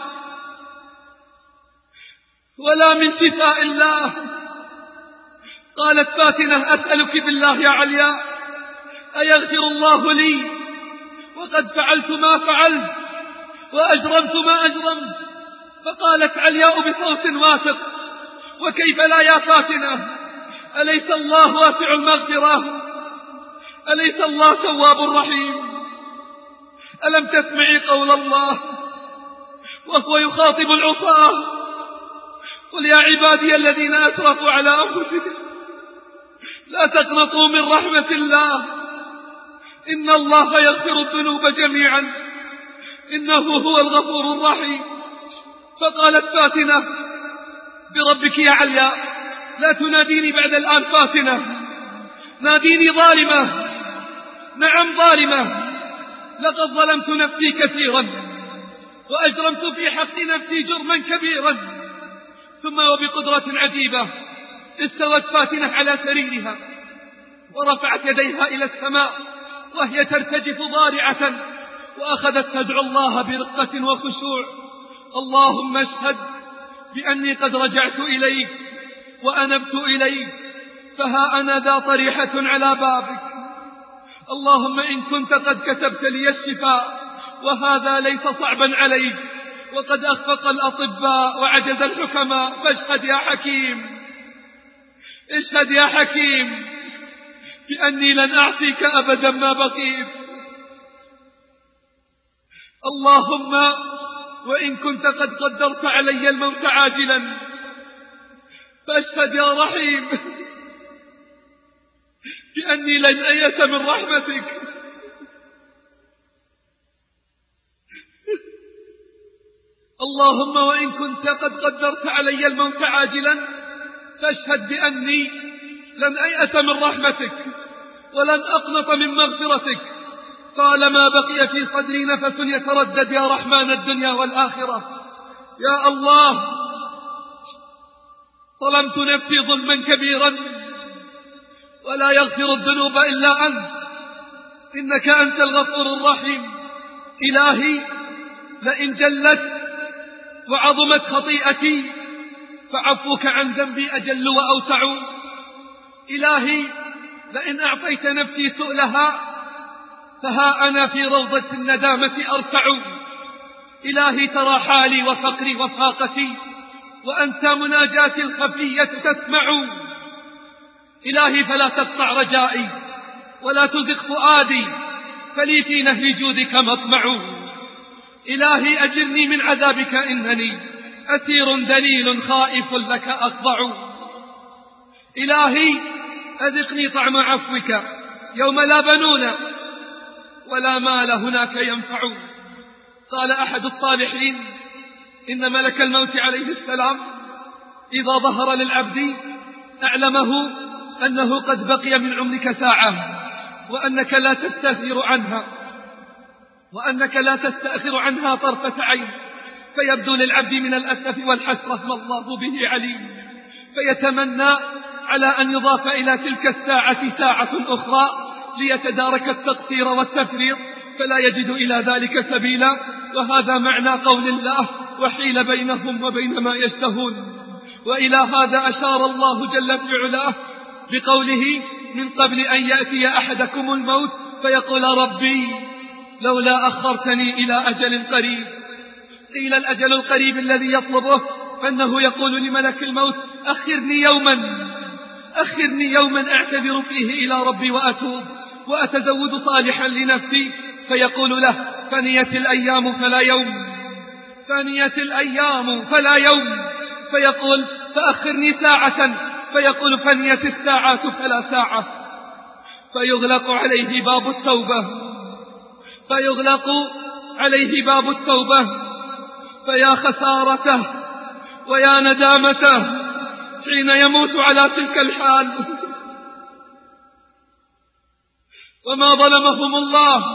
ولا من شفاء الله. قالت فاتنة: أسألك بالله يا علياء أيغفر الله لي وقد فعلت ما فعلت وأجرمت ما أجرمت؟ فقالت علياء بصوت واثق: وكيف لا يا فاتنة؟ أليس الله واسع المغفرة؟ أليس الله تواب رحيم؟ ألم تسمعي قول الله وهو يخاطب العصاة: قل يا عبادي الذين أسرفوا على أنفسهم لا تقنطوا من رحمة الله إن الله يغفر الذنوب جميعا إنه هو الغفور الرحيم. فقالت فاتنة: بربك يا علياء لا تناديني بعد الآن فاتنة، ناديني ظالمة. نعم ظالمة، لقد ظلمت نفسي كثيرا وأجرمت في حق نفسي جرما كبيرا. ثم وبقدرة عجيبة استوت فاتنة على سريرها ورفعت يديها إلى السماء وهي ترتجف ضارعة، وأخذت تدعو الله برقة وخشوع: اللهم اشهد بأني قد رجعت إليك وأنبت إليك، فها أنا ذا طريحة على بابك. اللهم إن كنت قد كتبت لي الشفاء وهذا ليس صعبا عليك، وقد أخفق الأطباء وعجز الحكماء، فاشهد يا حكيم، اشهد يا حكيم بأني لن أعصيك أبدا ما بقيت. اللهم وإن كنت قد قدرت علي الموت عاجلا، فاشهد يا رحيم بأني لن أيأس من رحمتك. اللهم وإن كنت قد قدرت علي الموت عاجلا، فاشهد بأني لن أيأس من رحمتك ولن أقنط من مغفرتك طالما بقي في صدري نفس يتردد يا رحمن الدنيا والآخرة. يا الله، ظلمت نفسي ظلما كبيرا ولا يغفر الذنوب إلا أنت، إنك أنت الغفور الرحيم. إلهي، لئن جلت وعظمت خطيئتي فعفوك عن ذنبي أجل وأوسع. إلهي، لئن أعطيت نفسي سؤلها فها أنا في روضة الندامة أرفع. إلهي، ترى حالي وفقري وفاقتي وأنت مناجاتي الخفية تسمع. إلهي، فلا تقطع رجائي ولا تزغ فؤادي، فلي في نهر جودك مطمع. إلهي، أجرني من عذابك إنني أسير دليل خائف لك أخضع. إلهي، أذقني طعم عفوك يوم لا بنون ولا مال هناك ينفع. قال أحد الصالحين: إن ملك الموت عليه السلام إذا ظهر للعبد أعلمه أنه قد بقي من عمرك ساعة وأنك لا تستأخر عنها وأنك لا تستأخر عنها طرفة عين، فيبدو للعبد من الأسف والحسرة ما الله به عليم، فيتمنى على أن يضاف إلى تلك الساعة ساعة أخرى ليتدارك التقصير والتفريط، فلا يجد إلى ذلك سبيلا. وهذا معنى قول الله: وحيل بينهم وبين ما يشتهون. وإلى هذا أشار الله جل في علاه بقوله: من قبل أن يأتي أحدكم الموت فيقول ربي لولا أخرتني إلى أجل قريب. قيل الأجل القريب الذي يطلبه فإنه يقول لملك الموت: أخرني يوما أخرني يوما أعتذر فيه إلى ربي وأتوب وأتزود صالحا لنفسي، فيقول له: فنيت الأيام فلا يوم فنيت الأيام فلا يوم فيقول: فأخرني ساعة، فيقول: فنيت الساعات فلا ساعة. فيغلق عليه باب التوبة فيغلق عليه باب التوبة فيا خسارته ويا ندامته حين يموت على تلك الحال. وما ظلمهم الله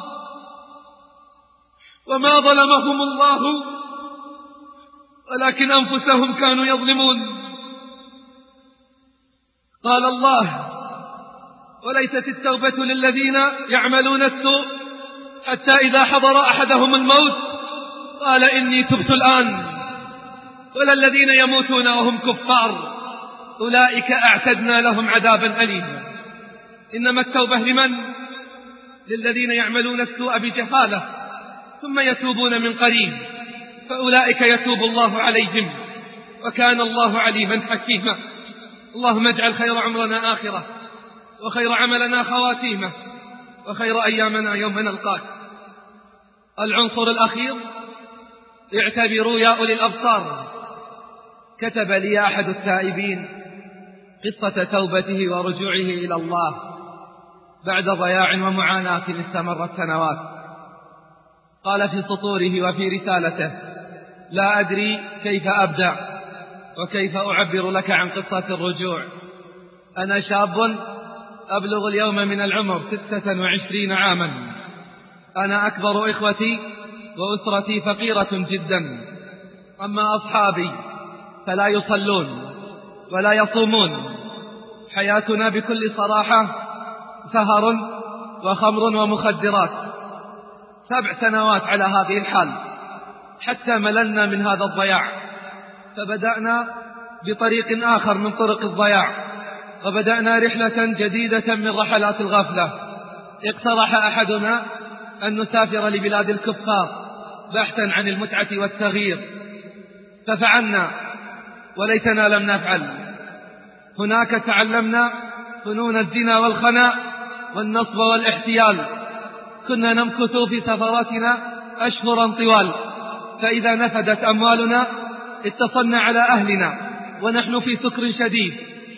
وما ظلمهم الله ولكن أنفسهم كانوا يظلمون. قال الله: وليست التوبة للذين يعملون السوء حتى إذا حضر أحدهم الموت قال إني تبت الآن، ولا الذين يموتون وهم كفار أولئك أعتدنا لهم عذابا أليما. إنما التوبة لمن؟ للذين يعملون السوء بجهالة ثم يتوبون من قريب، فأولئك يتوب الله عليهم، وكان الله عليما حكيما. اللهم اجعل خير عمرنا آخرة، وخير عملنا خواتيمه، وخير أيامنا يوم نلقاك. العنصر الأخير: اعتبروا يا أولي الأبصار. كتب لي أحد التائبين قصة توبته ورجوعه إلى الله بعد ضياع ومعاناة استمرت سنوات. قال في سطوره وفي رسالته: لا أدري كيف أبدأ وكيف أعبر لك عن قصة الرجوع. أنا شاب أبلغ اليوم من العمر ستة وعشرين عاما. أنا أكبر إخوتي وأسرتي فقيرة جدا. أما أصحابي فلا يصلون ولا يصومون. حياتنا بكل صراحة سهر وخمر ومخدرات. سبع سنوات على هذه الحال حتى مللنا من هذا الضياع، فبدأنا بطريق آخر من طرق الضياع، وبدأنا رحلة جديدة من رحلات الغفلة. اقترح أحدنا أن نسافر لبلاد الكفار بحثا عن المتعة والتغيير، ففعلنا وليتنا لم نفعل. هناك تعلمنا فنون الزنا والخناء والنصب والاحتيال. كنا نمكث في سفراتنا أشهرا طوال، فإذا نفدت أموالنا اتصلنا على أهلنا ونحن في سكر شديد،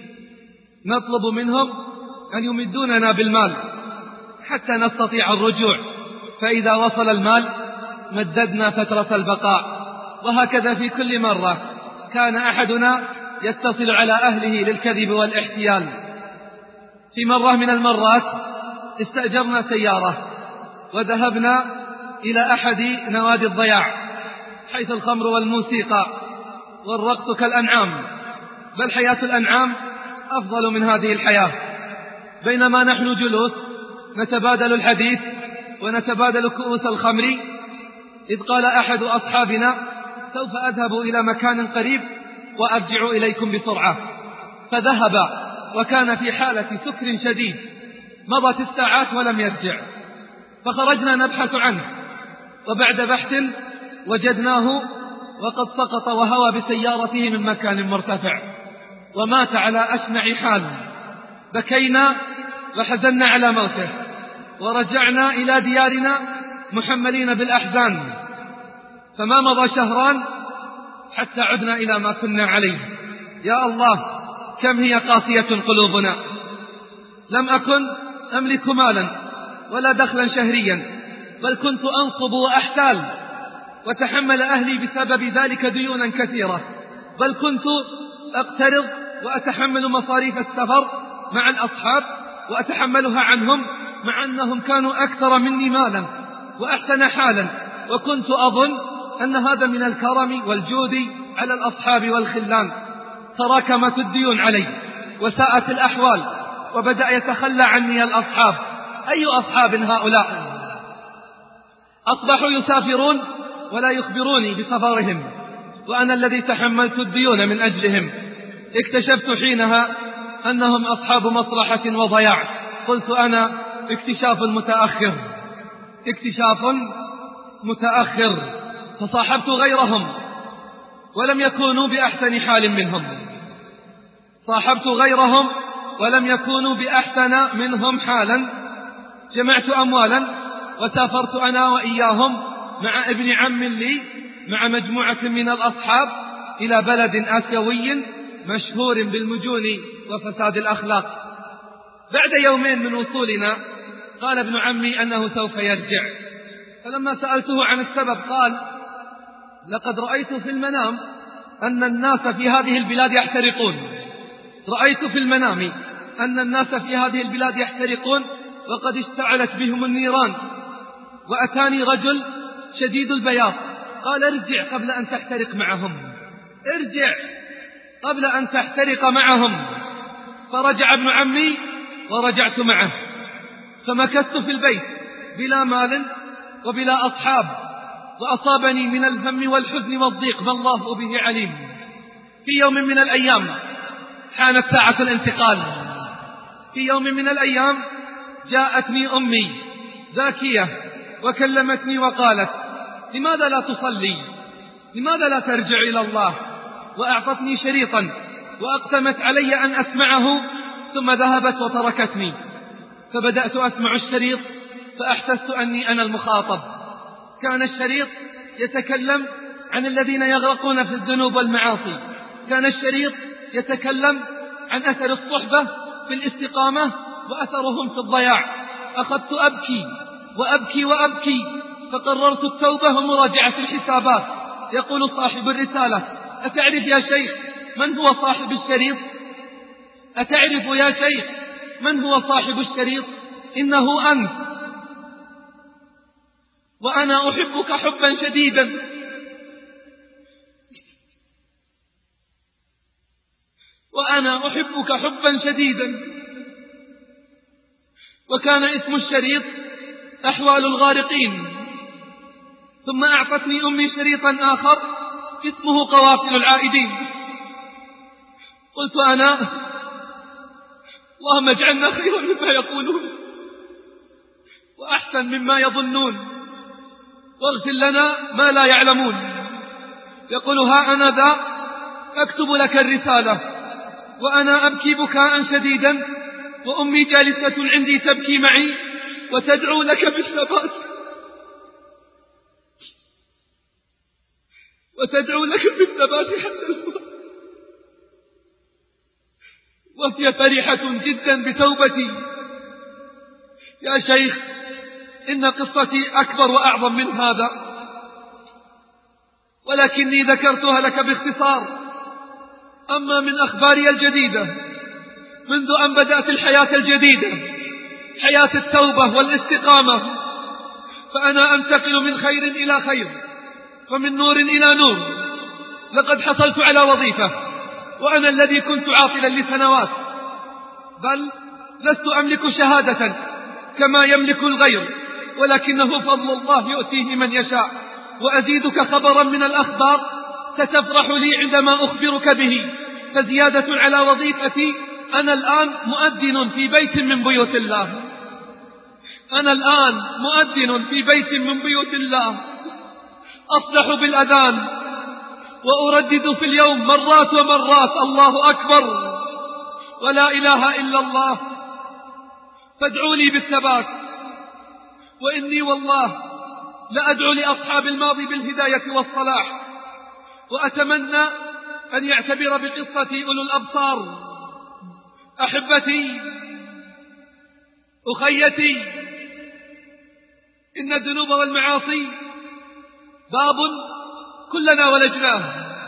نطلب منهم أن يمدوننا بالمال حتى نستطيع الرجوع، فإذا وصل المال مددنا فترة البقاء. وهكذا في كل مرة كان أحدنا يتصل على أهله للكذب والاحتيال. في مرة من المرات استأجرنا سيارة وذهبنا إلى أحد نوادي الضياع، حيث الخمر والموسيقى والرقص كالأنعام، بل حياة الأنعام أفضل من هذه الحياة. بينما نحن جلوس نتبادل الحديث ونتبادل كؤوس الخمر، إذ قال أحد أصحابنا: سوف أذهب إلى مكان قريب وأرجع إليكم بسرعة. فذهب وكان في حالة سكر شديد. مضت الساعات ولم يرجع، فخرجنا نبحث عنه، وبعد بحث وجدناه وقد سقط وهوى بسيارته من مكان مرتفع ومات على أشنع حال. بكينا وحزنا على موته، ورجعنا إلى ديارنا محملين بالأحزان. فما مضى شهران حتى عدنا إلى ما كنا عليه. يا الله، كم هي قاسية قلوبنا. لم أكن أملك مالا ولا دخلا شهريا، بل كنت أنصب وأحتال، وتحمل أهلي بسبب ذلك ديونا كثيرة، بل كنت أقترض وأتحمل مصاريف السفر مع الأصحاب وأتحملها عنهم، مع أنهم كانوا أكثر مني مالا وأحسن حالا. وكنت أظن أن هذا من الكرم والجود على الأصحاب والخلان. تراكمت الديون علي وساءت الأحوال، وبدأ يتخلى عني الأصحاب. أي أصحاب هؤلاء؟ أصبحوا يسافرون ولا يخبروني بسفرهم، وأنا الذي تحملت الديون من أجلهم. اكتشفت حينها أنهم أصحاب مصلحة وضياع. قلت أنا اكتشاف متأخر اكتشاف متأخر فصاحبت غيرهم ولم يكونوا بأحسن حال منهم صاحبت غيرهم ولم يكونوا بأحسن منهم حالا. جمعت أموالا وسافرت أنا وإياهم مع ابن عم لي مع مجموعة من الأصحاب إلى بلد آسيوي مشهور بالمجون وفساد الأخلاق. بعد يومين من وصولنا قال ابن عمي أنه سوف يرجع، فلما سألته عن السبب قال: لقد رأيت في المنام أن الناس في هذه البلاد يحترقون رأيت في المنام أن الناس في هذه البلاد يحترقون وقد اشتعلت بهم النيران، وأتاني رجل شديد البياض قال: ارجع قبل أن تحترق معهم ارجع قبل أن تحترق معهم. فرجع ابن عمي ورجعت معه، فمكثت في البيت بلا مال وبلا أصحاب، وأصابني من الهم والحزن والضيق ما الله به عليم. في يوم من الأيام حانت ساعة الانتقال. في يوم من الأيام جاءتني أمي ذاكية وكلمتني وقالت: لماذا لا تصلي؟ لماذا لا ترجع إلى الله؟ وأعطتني شريطا وأقسمت علي أن أسمعه، ثم ذهبت وتركتني. فبدأت أسمع الشريط فأحسست أني أنا المخاطب. كان الشريط يتكلم عن الذين يغرقون في الذنوب والمعاصي، كان الشريط يتكلم عن أثر الصحبة في الاستقامة وأثرهم في الضياع. أخذت أبكي وأبكي وأبكي، فقررت التوبة ومراجعة الحسابات. يقول صاحب الرسالة: أتعرف يا شيخ من هو صاحب الشريط؟ أتعرف يا شيخ من هو صاحب الشريط؟ إنه أنت، وأنا أحبك حبا شديدا، وأنا أحبك حبا شديدا. وكان اسم الشريط أحوال الغارقين. ثم أعطتني أمي شريطا آخر اسمه قوافل العائدين. قلت أنا: اللهم اجعلنا خيرا مما يقولون وأحسن مما يظنون، واغفر لنا ما لا يعلمون. يقول: ها أنا ذا أكتب لك الرسالة وأنا أبكي بكاء شديدا، وأمي جالسة عندي تبكي معي وتدعو لك بالثبات، وتدعو لك بالثبات حتى الموت، وهي فرحة جدا بتوبتي. يا شيخ، إن قصتي أكبر وأعظم من هذا، ولكني ذكرتها لك باختصار. أما من أخباري الجديدة منذ أن بدأت الحياة الجديدة، حياة التوبة والاستقامة، فأنا أنتقل من خير إلى خير ومن نور إلى نور. لقد حصلت على وظيفة وأنا الذي كنت عاطلا لسنوات، بل لست أملك شهادة كما يملك الغير، ولكنه فضل الله يؤتيه من يشاء. وأزيدك خبرا من الأخبار ستفرح لي عندما أخبرك به، فزيادة على وظيفتي أنا الآن مؤذن في بيت من بيوت الله. أنا الآن مؤذن في بيت من بيوت الله، أصلح بالأذان وأردد في اليوم مرات ومرات: الله أكبر ولا إله إلا الله. فادعوا لي بالثبات، وإني والله لأدعو لأصحاب الماضي بالهداية والصلاح، وأتمنى أن يعتبر بقصتي أولو الأبصار. أحبتي، أخيتي، إن الذنوب والمعاصي باب كلنا ولجناه،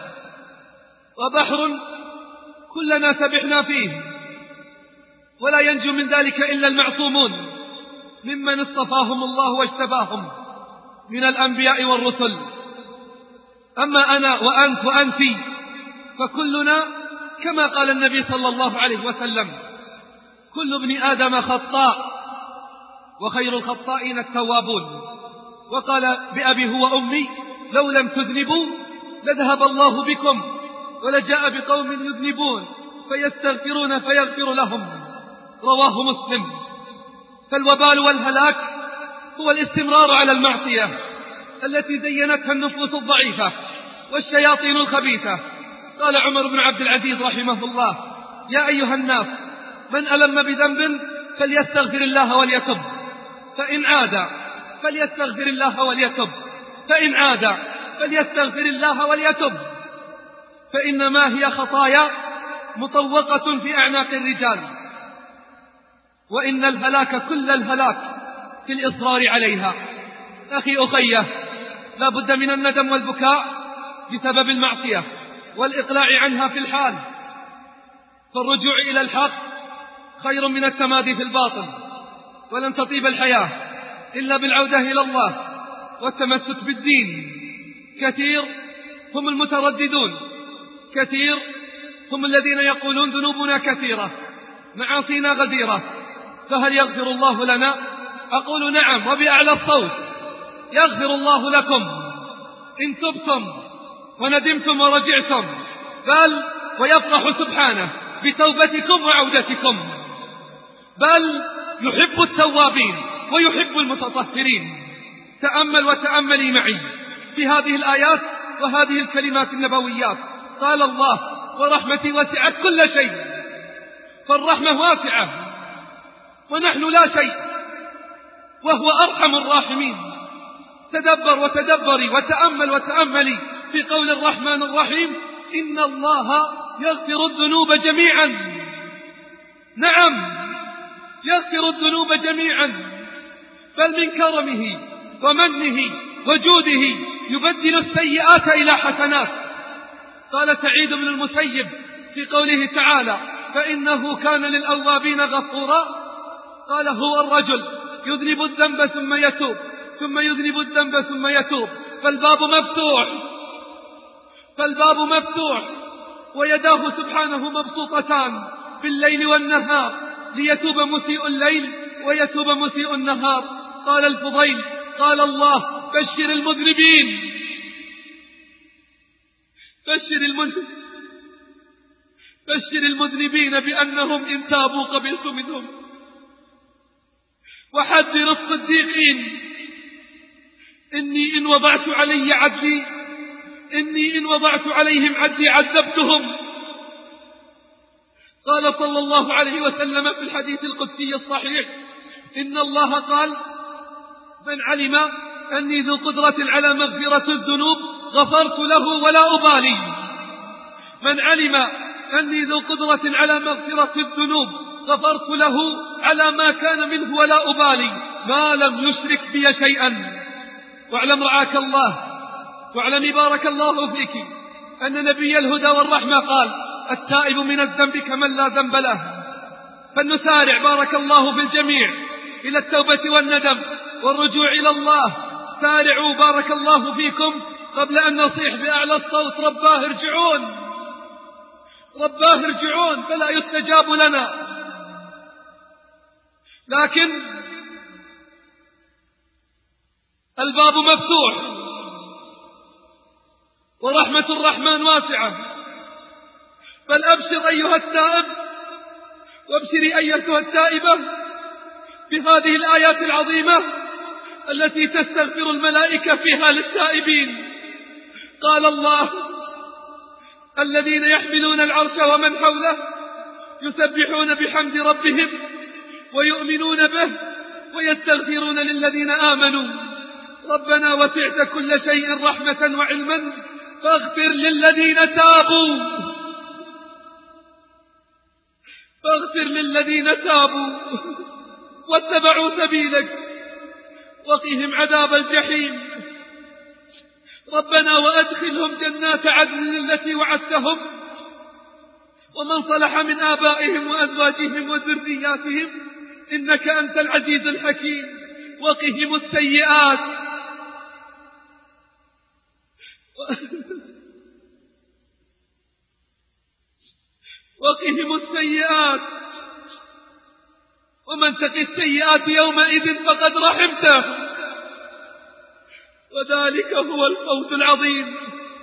وبحر كلنا سبحنا فيه، ولا ينجو من ذلك إلا المعصومون ممن اصطفاهم الله واجتباهم من الأنبياء والرسل. أما أنا وأنت وأنت فكلنا كما قال النبي صلى الله عليه وسلم: كل ابن آدم خطاء وخير الخطائين التوابون. وقال بأبي هو أمي: لو لم تذنبوا لذهب الله بكم ولجاء بقوم يذنبون فيستغفرون فيغفر لهم. رواه مسلم. فالوبال والهلاك هو الاستمرار على المعصية التي زينتها النفوس الضعيفة والشياطين الخبيثة. قال عمر بن عبد العزيز رحمه الله: يا أيها الناس، من ألم بذنب فليستغفر الله وليتب، فإن عاد فليستغفر الله وليتب، فإن عاد فليستغفر الله وليتب، فإنما هي خطايا مطوقة في أعناق الرجال، وإن الهلاك كل الهلاك في الإصرار عليها. أخي أخيه، لا بد من الندم والبكاء بسبب المعصية والإقلاع عنها في الحال، فالرجوع إلى الحق خير من التمادي في الباطل. ولن تطيب الحياة إلا بالعودة إلى الله والتمسك بالدين. كثير هم المترددون، كثير هم الذين يقولون ذنوبنا كثيرة، معاصينا غزيرة، فهل يغفر الله لنا؟ أقول نعم وبأعلى الصوت، يغفر الله لكم إن تبتم وندمتم ورجعتم، بل ويفرح سبحانه بتوبتكم وعودتكم، بل يحب التوابين ويحب المتطهرين. تأمل وتأملي معي في هذه الآيات وهذه الكلمات النبويات. قال الله: ورحمتي وسعت كل شيء. فالرحمة واسعة ونحن لا شيء، وهو أرحم الراحمين. تدبر وتدبري وتأمل وتأملي في قول الرحمن الرحيم: إن الله يغفر الذنوب جميعا. نعم، يغفر الذنوب جميعا، بل من كرمه ومنه وجوده يبدل السيئات إلى حسنات. قال سعيد بن المسيب في قوله تعالى: فإنه كان للأوابين غفورا، قال: هو الرجل يذنب الذنب ثم يتوب، ثم يذنب الذنب ثم يتوب، فالباب مفتوح، فالباب مفتوح ويداه سبحانه مبسوطتان بالليل والنهار، ليتوب مسيء الليل ويتوب مسيء النهار. قال الفضيل: قال الله: بشر المذنبين، بشر المذنبين بشر المذنبين بأنهم إن تابوا قبلت منهم، وحذر الصديقين إني إن وضعت علي عدلي إني إن وضعت عليهم عدلي عذبتهم. قال صلى الله عليه وسلم في الحديث القدسي الصحيح: إن الله قال: من علم أني ذو قدرة على مغفرة الذنوب غفرت له ولا أبالي. من علم أني ذو قدرة على مغفرة الذنوب غفرت له على ما كان منه ولا أبالي، ما لم يشرك بي شيئا. واعلم رعاك الله، واعلم بارك الله فيك، أن نبي الهدى والرحمة قال: التائب من الذنب كمن لا ذنب له. فلنسارع بارك الله في الجميع إلى التوبة والندم والرجوع إلى الله. سارعوا بارك الله فيكم قبل أن نصيح بأعلى الصوت: رباه ارجعون، رباه ارجعون، فلا يستجاب لنا. لكن الباب مفتوح ورحمة الرحمن واسعة. بل أبشر أيها التائب، وابشري أيتها التائبة بهذه الآيات العظيمة التي تستغفر الملائكة فيها للتائبين. قال الله: الذين يحملون العرش ومن حوله يسبحون بحمد ربهم ويؤمنون به ويستغفرون للذين آمنوا ربنا وسعت كل شيء رحمة وعلما فاغفر للذين تابوا فاغفر للذين تابوا واتبعوا سبيلك وقهم عذاب الجحيم. ربنا وأدخلهم جنات عدن التي وعدتهم ومن صلح من آبائهم وأزواجهم وذرياتهم إنك أنت العزيز الحكيم. وقهم السيئات وقهم السيئات ومن تق السيئات يومئذ فقد رحمته وذلك هو الفوز العظيم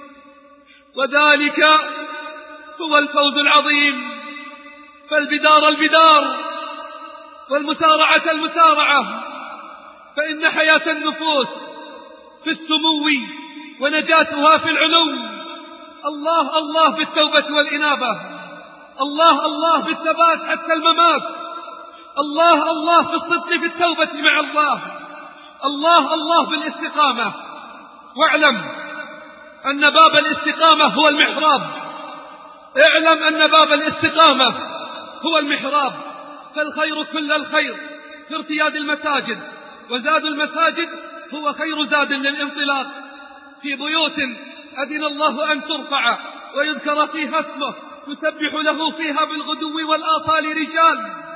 وذلك هو الفوز العظيم. فالبدار البدار والمسارعة المسارعة، فإن حياة النفوس في السمو ونجاتها في العلو. الله الله بالتوبة والإنابة، الله الله بالثبات حتى الممات، الله الله في الصدق في التوبة مع الله، الله الله بالاستقامة. واعلم أن باب الاستقامة هو المحراب، اعلم أن باب الاستقامة هو المحراب. فالخير كل الخير في ارتياد المساجد، وزاد المساجد هو خير زاد للانطلاق. في بيوت أذن الله أن ترفع ويذكر فيها اسمه يسبح له فيها بالغدو والآصال رجال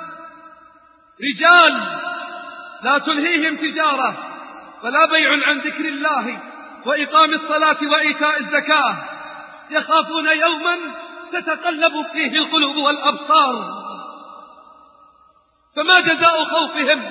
رجال لا تلهيهم تجارة ولا بيع عن ذكر الله وإقام الصلاة وإيتاء الزكاة يخافون يوما تتقلب فيه القلوب والأبصار. فما جزاء خوفهم؟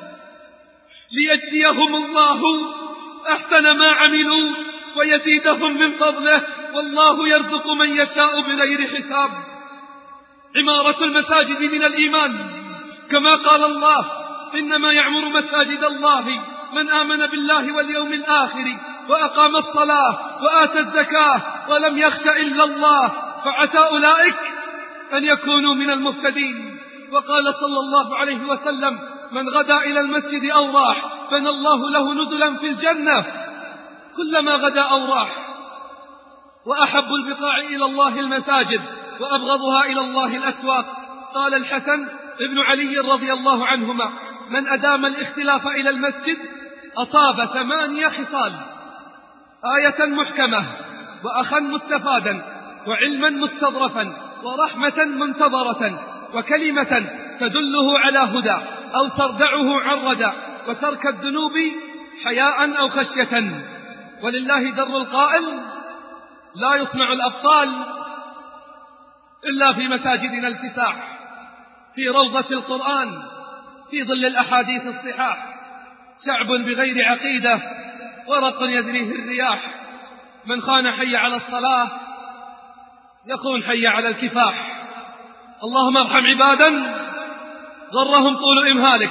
ليجزيهم الله أحسن ما عملوا ويزيدهم من فضله، والله يرزق من يشاء بغير حساب. عمارة المساجد من الإيمان، كما قال الله: إنما يعمر مساجد الله من آمن بالله واليوم الآخر وأقام الصلاة وآتى الزكاة ولم يخش إلا الله، فعسى أولئك أن يكونوا من المهتدين. وقال صلى الله عليه وسلم: من غدا إلى المسجد أو راح بنى الله له نزلا في الجنة كلما غدا أو راح. وأحب البقاع إلى الله المساجد وأبغضها إلى الله الأسواق. قال الحسن ابن علي رضي الله عنهما: من أدام الاختلاف إلى المسجد أصاب ثمانية خصال: آية محكمة، وأخا مستفادا، وعلما مستظرفا، ورحمة منتظرة، وكلمة تدله على هدى أو تردعه عن ردى، وترك الذنوب حياء أو خشية. ولله در القائل: لا يصنع الأبطال إلا في مساجدنا الفساح، في روضة القرآن، في ظل الأحاديث الصحاح. شعب بغير عقيدة، ورق يدريه الرياح. من خان حي على الصلاة يخون حي على الكفاح. اللهم ارحم عبادا غرهم طول إمهالك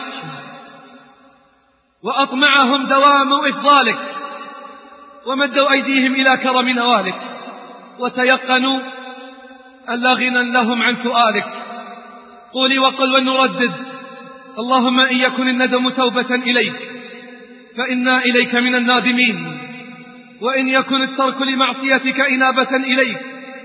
وأطمعهم دوام إفضالك، ومدوا أيديهم إلى كرم نوالك، وتيقنوا أن لا غنى لهم عن سؤالك. قولي وقل ونردد: اللهم إن يكن الندم توبة إليك فإنا إليك من النادمين، وإن يكن الترك لمعصيتك إنابة إليك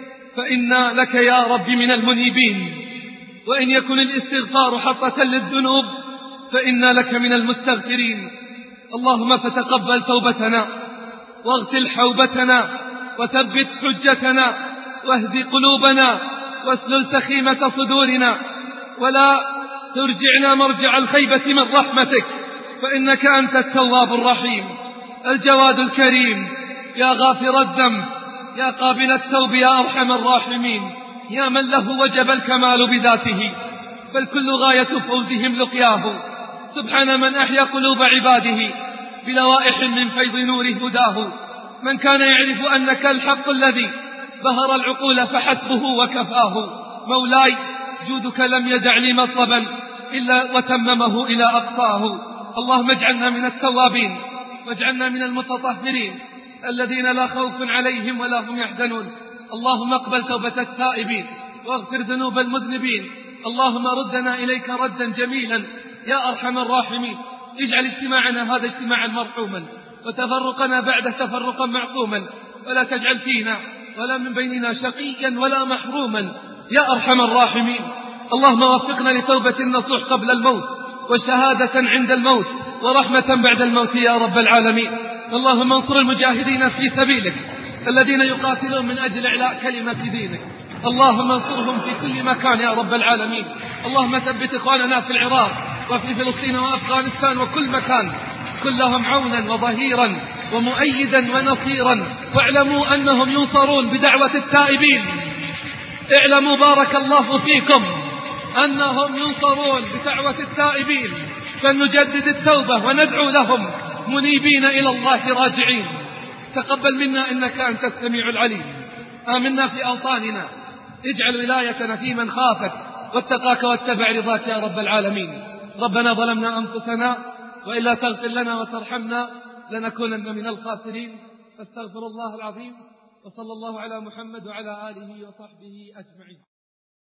فإنا لك يا رب من المنيبين، وإن يكن الاستغفار حطة للذنوب فإنا لك من المستغفرين. اللهم فتقبل توبتنا، واغسل حوبتنا، وثبت حجتنا، واهد قلوبنا، واسلل سخيمة صدورنا، ولا ترجعنا مرجع الخيبة من رحمتك، فإنك أنت التواب الرحيم الجواد الكريم، يا غافر الذنب، يا قابل التوب، يا أرحم الراحمين، يا من له وجب الكمال بذاته، بل كل غاية فوزهم لقياه. سبحان من أحيا قلوب عباده بلوائح من فيض نور هداه. من كان يعرف أنك الحق الذي بهر العقول فحسبه وكفاه. مولاي جودك لم يدع لي مطلبا إلا وتممه إلى أقصاه. اللهم اجعلنا من التوابين، واجعلنا من المتطهرين الذين لا خوف عليهم ولا هم يحزنون. اللهم اقبل توبة التائبين، واغفر ذنوب المذنبين. اللهم ردنا إليك ردا جميلا يا أرحم الراحمين. اجعل اجتماعنا هذا اجتماعا مرحوما، وتفرقنا بعد تفرقا معصوما، ولا تجعل فينا ولا من بيننا شقيا ولا محروما يا أرحم الراحمين. اللهم وفقنا لتوبة النصوح قبل الموت، وشهادة عند الموت، ورحمة بعد الموت يا رب العالمين. اللهم انصر المجاهدين في سبيلك الذين يقاتلون من أجل إعلاء كلمة دينك. اللهم انصرهم في كل مكان يا رب العالمين. اللهم ثبت إخواننا في العراق وفي فلسطين وأفغانستان وكل مكان، كلهم عونا وظهيرا ومؤيدا ونصيرا، واعلموا أنهم ينصرون بدعوة التائبين. اعلموا بارك الله فيكم أنهم ينصرون بدعوة التائبين، فلنجدد التوبة وندعو لهم منيبين إلى الله راجعين. تقبل منا إنك أنت السميع العليم. آمنا في أوطاننا، اجعل ولايتنا في من خافك واتقاك واتبع رضاك يا رب العالمين. ربنا ظلمنا أنفسنا، وإلا تغفر لنا وترحمنا لنكونن من الخاسرين. فاستغفر الله العظيم، وصلى الله على محمد وعلى آله وصحبه أجمعين.